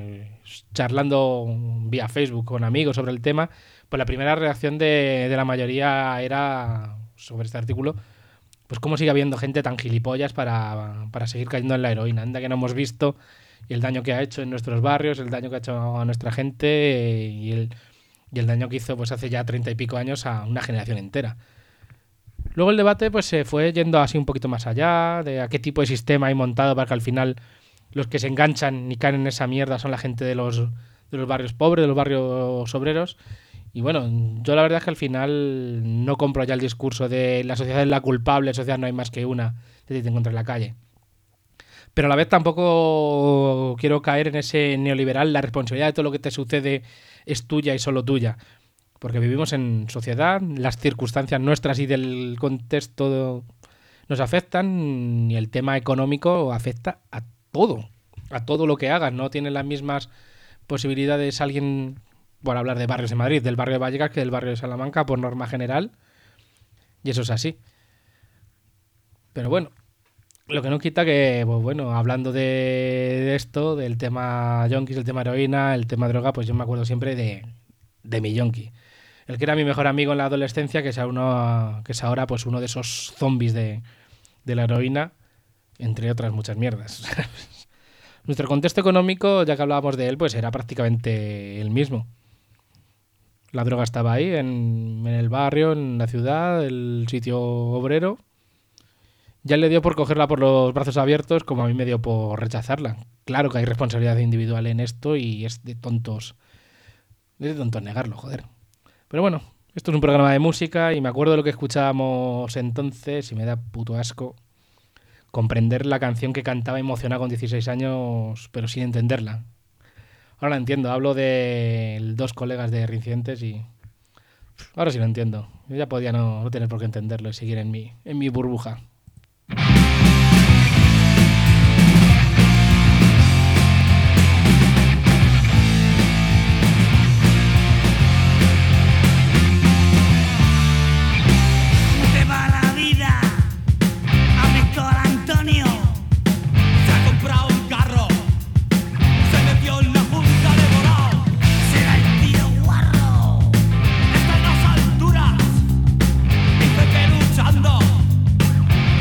charlando vía Facebook con amigos sobre el tema, pues la primera reacción de la mayoría era, sobre este artículo, pues cómo sigue habiendo gente tan gilipollas para seguir cayendo en la heroína. Anda que no hemos visto y el daño que ha hecho en nuestros barrios, el daño que ha hecho a nuestra gente y el daño que hizo pues hace ya 30 y pico años a una generación entera. Luego el debate pues se fue yendo así un poquito más allá, de a qué tipo de sistema hay montado para que al final los que se enganchan y caen en esa mierda son la gente de los barrios pobres, de los barrios obreros. Y bueno, yo la verdad es que al final no compro ya el discurso de la sociedad es la culpable, la sociedad no hay más que una, te encuentras en la calle. Pero a la vez tampoco quiero caer en ese neoliberal, la responsabilidad de todo lo que te sucede es tuya y solo tuya. Porque vivimos en sociedad, las circunstancias nuestras y del contexto nos afectan y el tema económico afecta a todo lo que hagas. No tiene las mismas posibilidades alguien, por hablar de barrios de Madrid, del barrio de Vallecas que del barrio de Salamanca por norma general, y eso es así. Pero bueno, lo que no quita que, pues bueno, hablando de esto, del tema yonkis, el tema heroína, el tema droga, pues yo me acuerdo siempre de mi yonki. El que era mi mejor amigo en la adolescencia, que es ahora pues uno de esos zombies de la heroína, entre otras muchas mierdas. Nuestro contexto económico, ya que hablábamos de él, pues era prácticamente el mismo. La droga estaba ahí, en el barrio, en la ciudad, el sitio obrero. Ya le dio por cogerla por los brazos abiertos, como a mí me dio por rechazarla. Claro que hay responsabilidad individual en esto y es de tontos negarlo, joder. Pero bueno, esto es un programa de música y me acuerdo de lo que escuchábamos entonces y me da puto asco comprender la canción que cantaba emocionada con 16 años, pero sin entenderla. Ahora la entiendo, hablo de 2 colegas de Reincidentes y ahora sí lo entiendo. Yo ya podía no tener por qué entenderlo y seguir en mi burbuja. Dice que luchando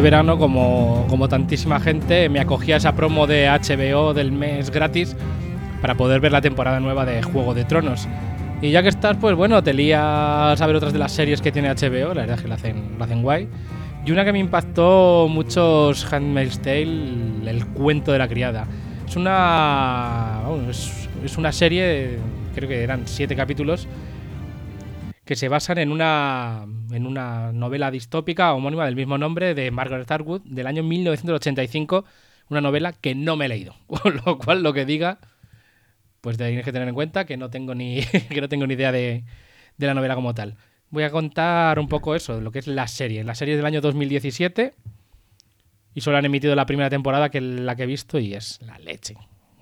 verano, como tantísima gente, me acogí a esa promo de HBO del mes gratis para poder ver la temporada nueva de Juego de Tronos. Y ya que estás, pues bueno, te lías a ver otras de las series que tiene HBO, la verdad es que lo hacen guay. Y una que me impactó mucho es Handmaid's Tale, el cuento de la criada. Es una serie, creo que eran 7 capítulos, que se basan en una novela distópica homónima del mismo nombre de Margaret Atwood del año 1985, una novela que no me he leído, con lo cual lo que diga, pues tienes que tener en cuenta que no tengo ni idea de la novela como tal. Voy a contar un poco eso, lo que es la serie. La serie es del año 2017 y solo han emitido la primera temporada, que es la que he visto, y es la leche.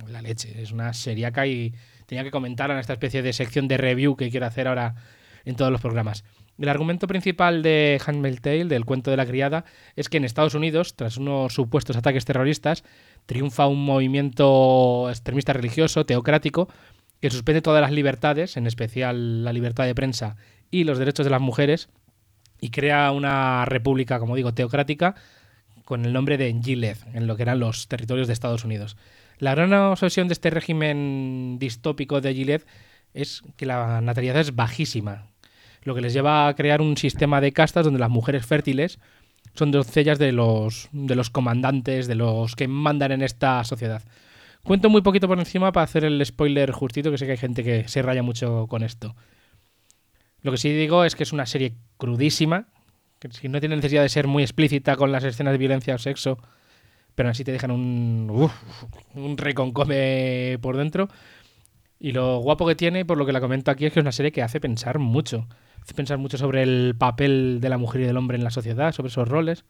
Es una seriaca y tenía que comentarla en esta especie de sección de review que quiero hacer ahora en todos los programas. El argumento principal de Handmaid's Tale, del cuento de la criada, es que en Estados Unidos, tras unos supuestos ataques terroristas, triunfa un movimiento extremista religioso, teocrático, que suspende todas las libertades, en especial la libertad de prensa y los derechos de las mujeres, y crea una república, como digo, teocrática, con el nombre de Gilead, en lo que eran los territorios de Estados Unidos. La gran obsesión de este régimen distópico de Gilead es que la natalidad es bajísima, lo que les lleva a crear un sistema de castas donde las mujeres fértiles son doncellas de los comandantes, de los que mandan en esta sociedad. Cuento muy poquito por encima para hacer el spoiler justito, que sé que hay gente que se raya mucho con esto. Lo que sí digo es que es una serie crudísima, que no tiene necesidad de ser muy explícita con las escenas de violencia o sexo, pero así te dejan un reconcome por dentro. Y lo guapo que tiene, por lo que la comento aquí, es que es una serie que hace pensar mucho. Hace pensar mucho sobre el papel de la mujer y del hombre en la sociedad, sobre esos roles,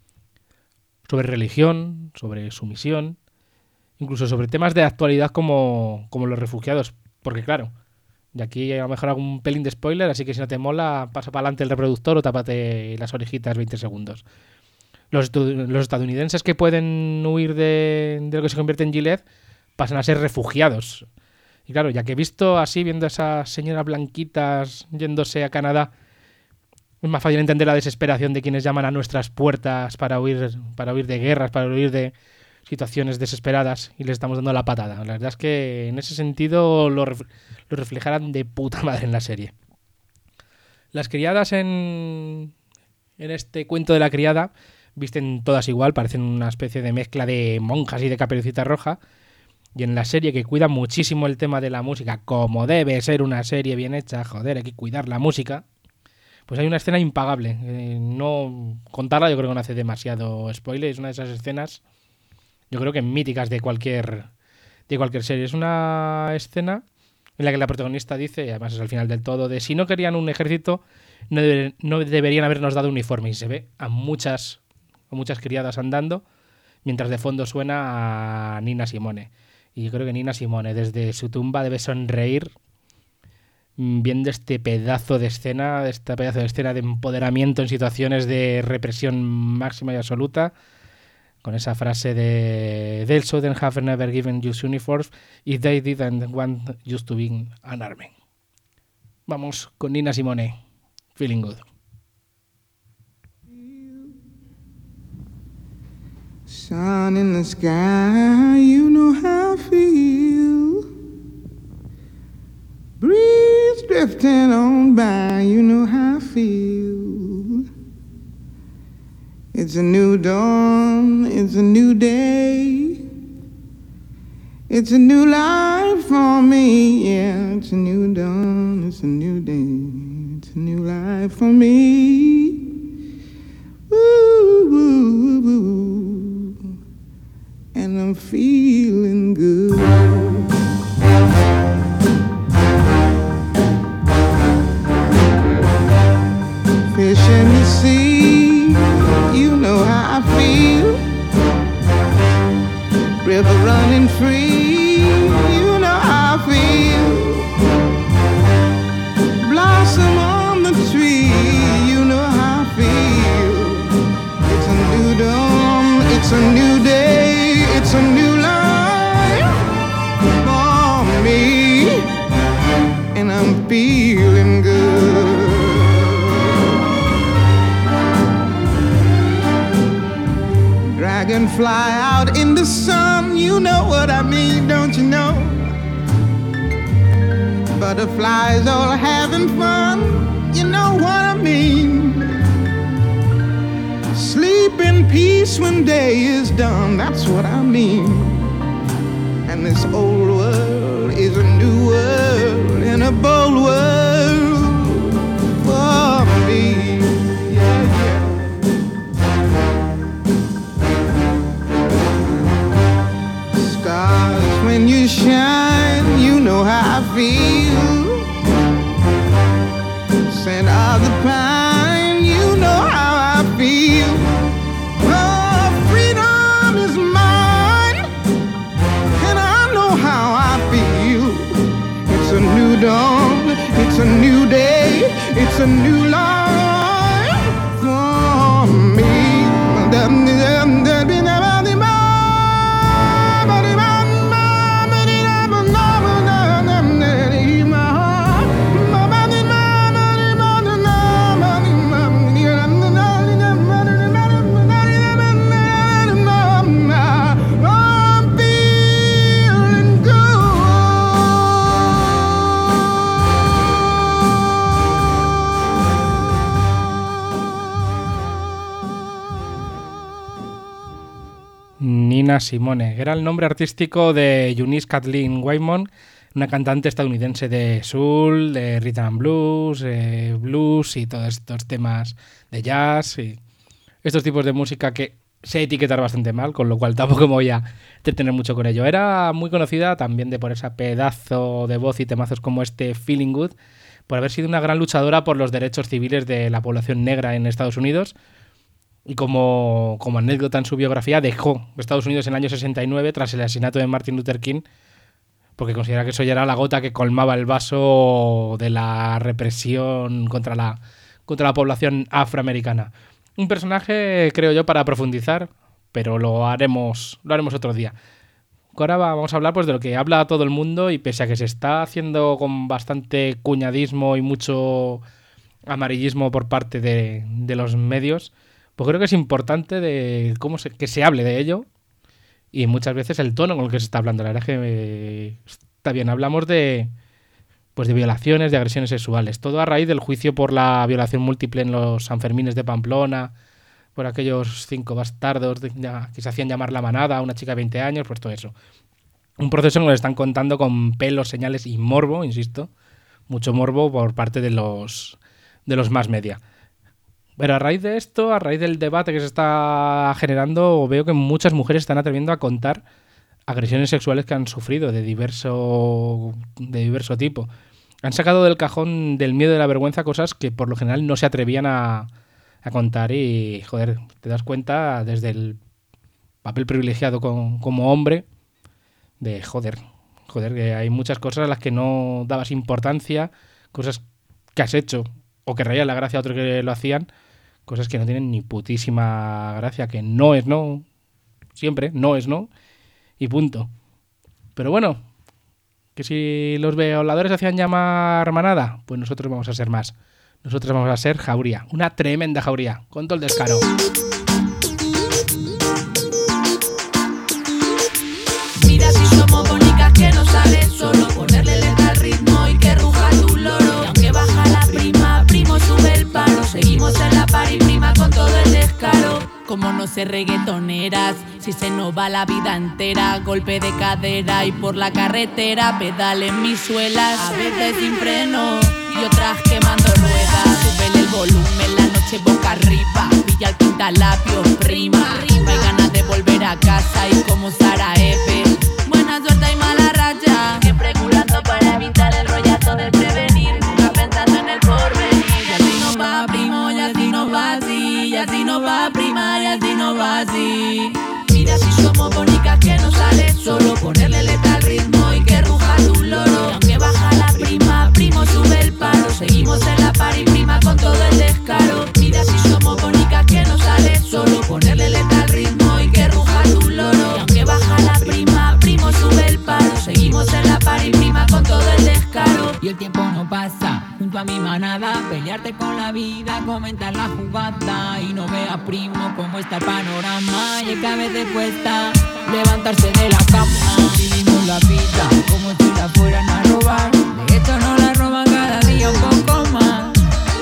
sobre religión, sobre sumisión, incluso sobre temas de actualidad como los refugiados. Porque claro, y aquí a lo mejor hago un pelín de spoiler, así que si no te mola, pasa para adelante el reproductor o tápate las orejitas 20 segundos. Los estadounidenses que pueden huir de lo que se convierte en Gilead pasan a ser refugiados. Y claro, ya que he visto así, viendo a esas señoras blanquitas yéndose a Canadá, es más fácil entender la desesperación de quienes llaman a nuestras puertas para huir de guerras, para huir de situaciones desesperadas, y les estamos dando la patada. La verdad es que en ese sentido lo reflejarán de puta madre en la serie. Las criadas en este cuento de la criada visten todas igual, parecen una especie de mezcla de monjas y de Caperucita Roja. Y en la serie, que cuida muchísimo el tema de la música, como debe ser una serie bien hecha, joder, hay que cuidar la música, pues hay una escena impagable. No contarla, yo creo que no hace demasiado spoiler, es una de esas escenas, yo creo que míticas de cualquier serie. Es una escena en la que la protagonista dice, y además es al final del todo, de si no querían un ejército, no deberían habernos dado uniforme. Y se ve a muchas criadas andando, mientras de fondo suena a Nina Simone. Y yo creo que Nina Simone desde su tumba debe sonreír viendo este pedazo de escena, de empoderamiento en situaciones de represión máxima y absoluta, con esa frase de "They shouldn't have never given you uniforms if they didn't want you to be an army". Vamos con Nina Simone, Feeling Good. Sun in the sky, you know how I feel. Breeze drifting on by, you know how I feel. It's a new dawn, it's a new day. It's a new life for me, yeah. It's a new dawn, it's a new day. It's a new life for me. Woo, woo, woo. And I'm feeling good. Fish in the sea, you know how I feel. River running free, you know how I feel. Blossom on the tree, you know how I feel. It's a new dawn, it's a new day. It's a new life for me, and I'm feeling good. dragonfly out in the sun. You know what I mean, don't you know? Butterflies all having fun. You know what I mean? Sleep in peace when day is done. That's what I mean. And this old world is a new world and a bold world for me. Yeah, yeah. Stars, when you shine, you know how I feel. Scent of the pine, you know how I feel. Oh, freedom is mine, and I know how I feel. It's a new dawn, it's a new day, it's a new life for me. Nina Simone era el nombre artístico de Eunice Kathleen Waymon, una cantante estadounidense de soul, de rhythm and blues, blues y todos estos temas de jazz y estos tipos de música que sé etiquetar bastante mal, con lo cual tampoco me voy a entretener mucho con ello. Era muy conocida también de por ese pedazo de voz y temazos como este Feeling Good, por haber sido una gran luchadora por los derechos civiles de la población negra en Estados Unidos. Y como anécdota en su biografía, dejó Estados Unidos en el año 69 tras el asesinato de Martin Luther King, porque considera que eso ya era la gota que colmaba el vaso de la represión contra la población afroamericana. Un personaje, creo yo, para profundizar, pero lo haremos otro día. Ahora vamos a hablar pues de lo que habla todo el mundo, y pese a que se está haciendo con bastante cuñadismo y mucho amarillismo por parte de los medios, pues creo que es importante que se hable de ello, y muchas veces el tono con el que se está hablando. La verdad es que está bien. Hablamos de violaciones, de agresiones sexuales. Todo a raíz del juicio por la violación múltiple en los Sanfermines de Pamplona, por aquellos 5 bastardos que se hacían llamar La Manada, una chica de 20 años, pues todo eso. Un proceso que nos están contando con pelos, señales y morbo, insisto, mucho morbo por parte de los más media. Pero a raíz de esto, a raíz del debate que se está generando, veo que muchas mujeres están atreviendo a contar agresiones sexuales que han sufrido de diverso tipo. Han sacado del cajón del miedo y de la vergüenza cosas que por lo general no se atrevían a contar, y, joder, te das cuenta desde el papel privilegiado como hombre de, joder, que hay muchas cosas a las que no dabas importancia, cosas que has hecho o que reían la gracia a otros que lo hacían, cosas que no tienen ni putísima gracia, que no es no, siempre no es no, y punto. Pero bueno, que si los violadores se hacían llamar manada, pues nosotros vamos a ser más. Nosotros vamos a ser jauría, una tremenda jauría, con todo el descaro. Mira si somos bonitas que no sale solo ponerle letra al ritmo y que ruja tu loro. Y aunque baja la prima, primo sube el palo. Seguimos en la par y prima con todo el descaro. Como no ser reggaetoneras, si se nos va la vida entera. Golpe de cadera y por la carretera pedalen mis suelas. A veces sin freno y otras quemando ruedas. Súbele el volumen, la noche boca arriba. Pilla el pintalabios, prima. No hay ganas de volver a casa y como Sara F. Buena suerte y mala racha. Siempre culando para evitar el rollazo del prevenir. Nunca pensando en el porvenir. Y así no va, primo, y así no va así. Y así no va, prima, y así no va así. Mira si somos bonitas que no sale solo ponerle letra al ritmo y que ruja tu loro. Y aunque baja la prima, primo sube el palo. Seguimos en la par y prima con todo el descaro. Mira si somos bonitas que no sale solo ponerle letra al ritmo y que ruja tu loro. Y aunque baja la prima, primo sube el palo. Seguimos en la par y prima con todo el descaro. Y el tiempo no pasa junto pa' mi manada, pelearte con la vida, comentar la jugada y no veas, primo, cómo está el panorama. Y es que a veces cuesta levantarse de la cama. Vivimos la vida como si la fueran a robar. De hecho no la roban cada día un poco más.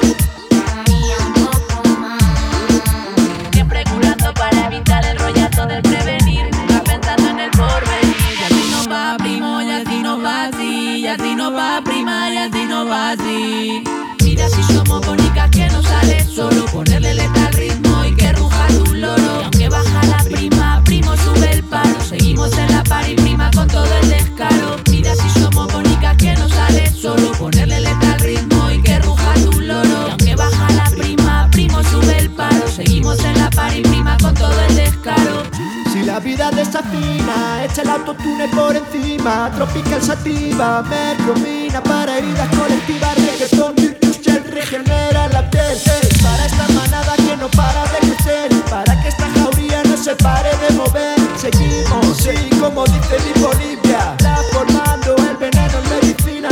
Siempre curando para evitar el rollazo del prevenir, nunca pensando en el porvenir. Y así no va, primo, y así no va así. Y así no va, prima, y así no va así. Mira si somos bonitas que no sale solo ponerle letra al ritmo y que ruja tu loro. Y aunque baja la prima, primo sube el paro. Seguimos en la par y prima con todo el descaro. Mira si somos bonitas que no sale solo ponerle letra al ritmo y que ruja tu loro. Y aunque baja la prima, primo sube el paro. Seguimos en la par y prima con todo el descaro. Si la vida desafina, echa el autotune por encima. Tropical sativa, mercromina para heridas colectivas. Reggaeton, virtual, regenera la piel. Para esta manada que no para de crecer, para que esta jauría no se pare de mover. Seguimos, sí, como dice mi Bolivia, transformando el veneno en medicina.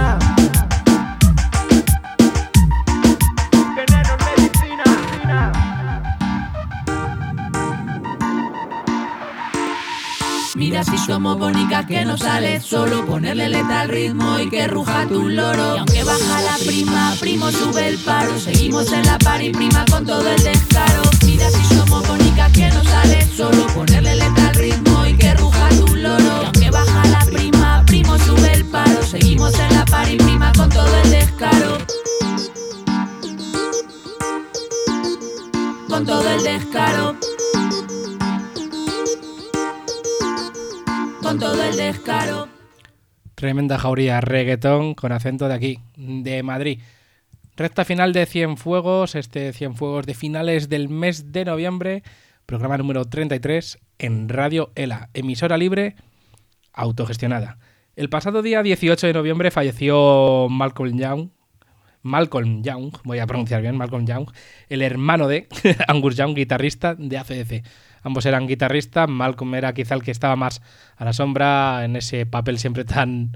Veneno en medicina. Mira si somos bonitas que no sale solo ponerle letra al ritmo y que ruja tu loro. Y aunque baja la prima, primo sube el paro. Seguimos en la par y prima con todo el descaro. Mira si somos bonitas que no sale solo ponerle letra al ritmo y que ruja tu loro. Y aunque baja la prima, primo sube el paro. Seguimos en la par y prima con todo el descaro. Con todo el descaro. Con todo el descaro. Tremenda jauría reggaetón con acento de aquí, de Madrid. Recta final de Cienfuegos, este Cienfuegos de finales del mes de noviembre, programa número 33 en Radio ELA, emisora libre autogestionada. El pasado día 18 de noviembre falleció Malcolm Young, voy a pronunciar bien, Malcolm Young, el hermano de Angus Young, guitarrista de AC/DC. Ambos eran guitarristas, Malcolm era quizá el que estaba más a la sombra en ese papel siempre tan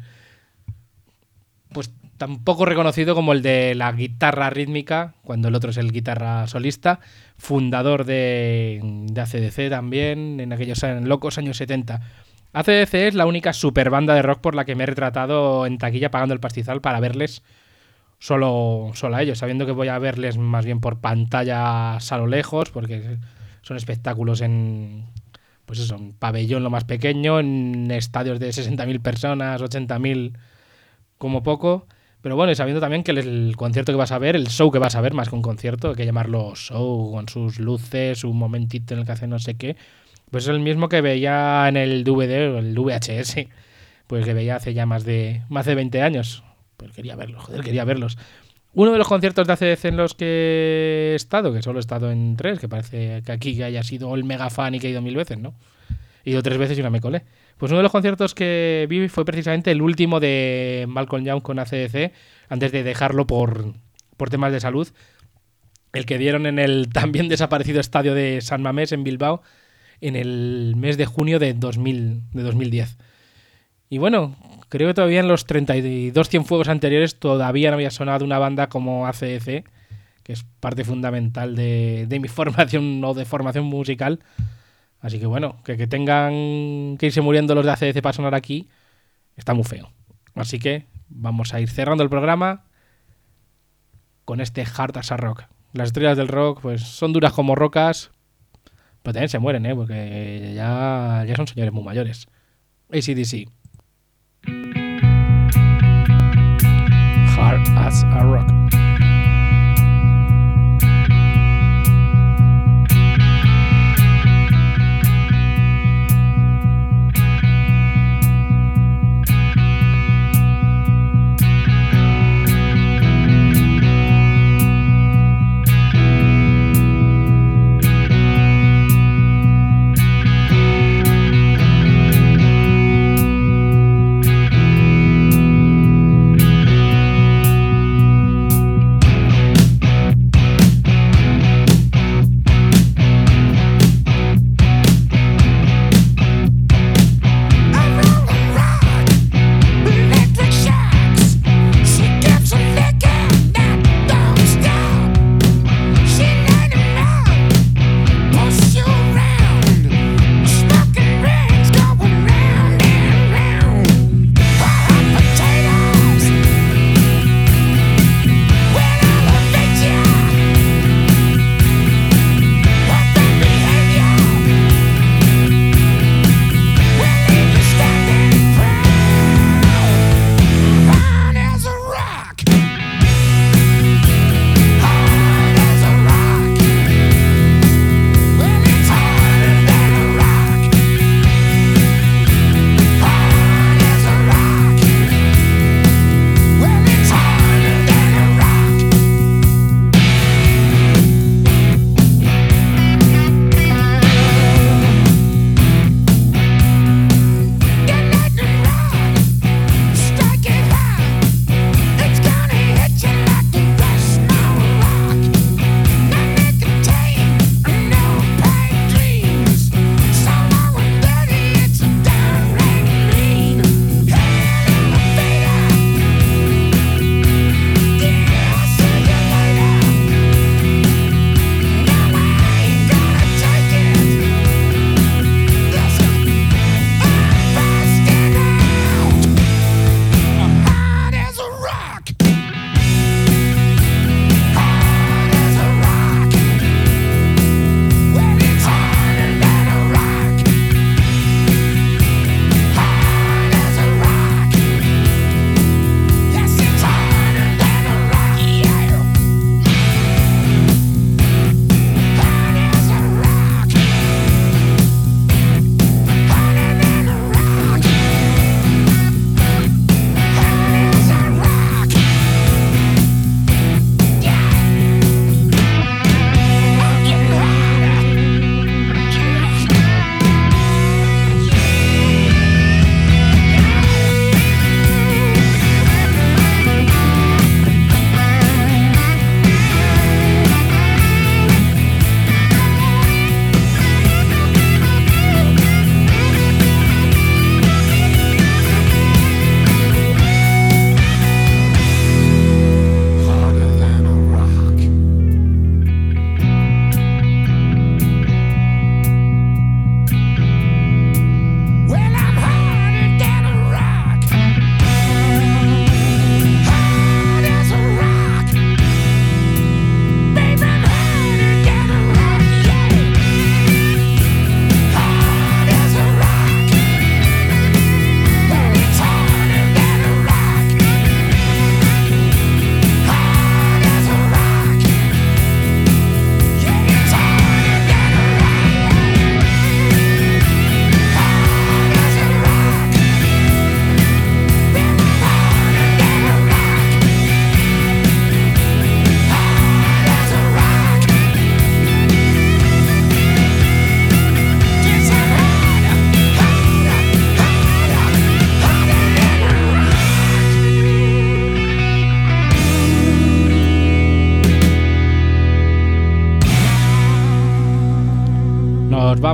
poco reconocido como el de la guitarra rítmica, cuando el otro es el guitarra solista, fundador de AC/DC también en aquellos locos años 70. AC/DC es la única super banda de rock por la que me he retratado en taquilla pagando el pastizal para verles solo a ellos, sabiendo que voy a verles más bien por pantallas a lo lejos, porque son espectáculos en pabellón lo más pequeño, en estadios de 60.000 personas, 80.000 como poco. Pero bueno, y sabiendo también que el concierto que vas a ver, el show que vas a ver, más que un concierto, hay que llamarlo show, con sus luces, un momentito en el que hace no sé qué, pues es el mismo que veía en el DVD o el VHS, pues que veía hace ya más de 20 años. Pues quería verlos. Uno de los conciertos de AC/DC en los que he estado, que solo he estado en 3, que parece que aquí haya sido el mega fan y que he ido 1000 veces, ¿no? He ido 3 veces y una me colé. Pues uno de los conciertos que vi fue precisamente el último de Malcolm Young con AC/DC, antes de dejarlo por temas de salud, el que dieron en el también desaparecido estadio de San Mamés en Bilbao en el mes de junio de 2010. Y bueno, creo que todavía en los 32 Cienfuegos anteriores todavía no había sonado una banda como AC/DC, que es parte fundamental de mi formación o de formación musical. Así que bueno, que tengan que irse muriendo los de AC/DC para sonar aquí, está muy feo. Así que vamos a ir cerrando el programa con este Hard as a Rock. Las estrellas del rock pues son duras como rocas, pero también se mueren, porque ya son señores muy mayores. AC/DC. Hard as a Rock.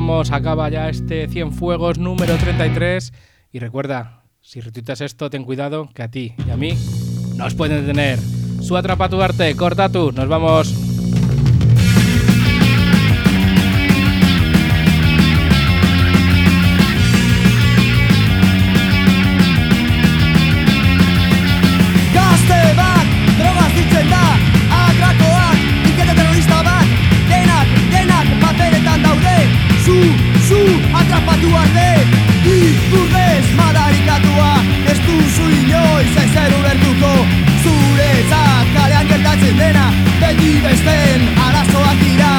acabamos, acaba ya este Cienfuegos número 33. Y recuerda, si retuitas esto, ten cuidado, que a ti y a mí nos pueden detener. Su atrapa tu arte, corta tú, nos vamos. Gazte bat, drogaz ditzen da, atrakoak, inkete terrorista bat, denak paperetan daude, zu, atrapatu arte, burdez madarikatua, ez duzu inoiz ezer ulertuko, zuretzat kalean gertatzen dena, beti besten arazoak dira.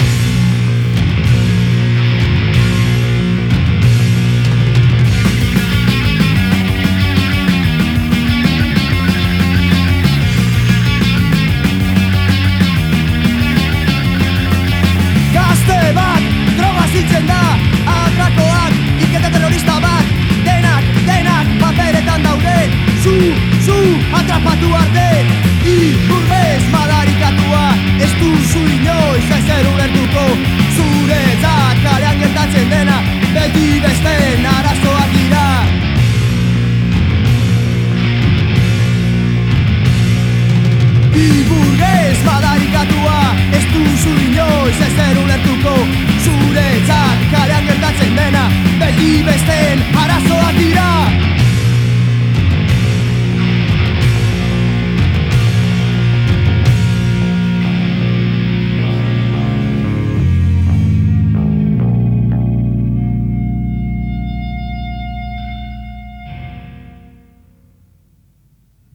Gazte bat, drogaz ditzen da, atrakoak, inkete terrorista bat, denak paperetan daude, zu, atrapatu arte, burdez madarikatua, ez duzu inoiz ezer ulertuko, zuretzat kalean gertatzen dena, beti besten arazoak dira. Burgez madarikatua, ez duzu inoiz ezer ulertuko, zuretzat kalean gertatzen dena, beti beste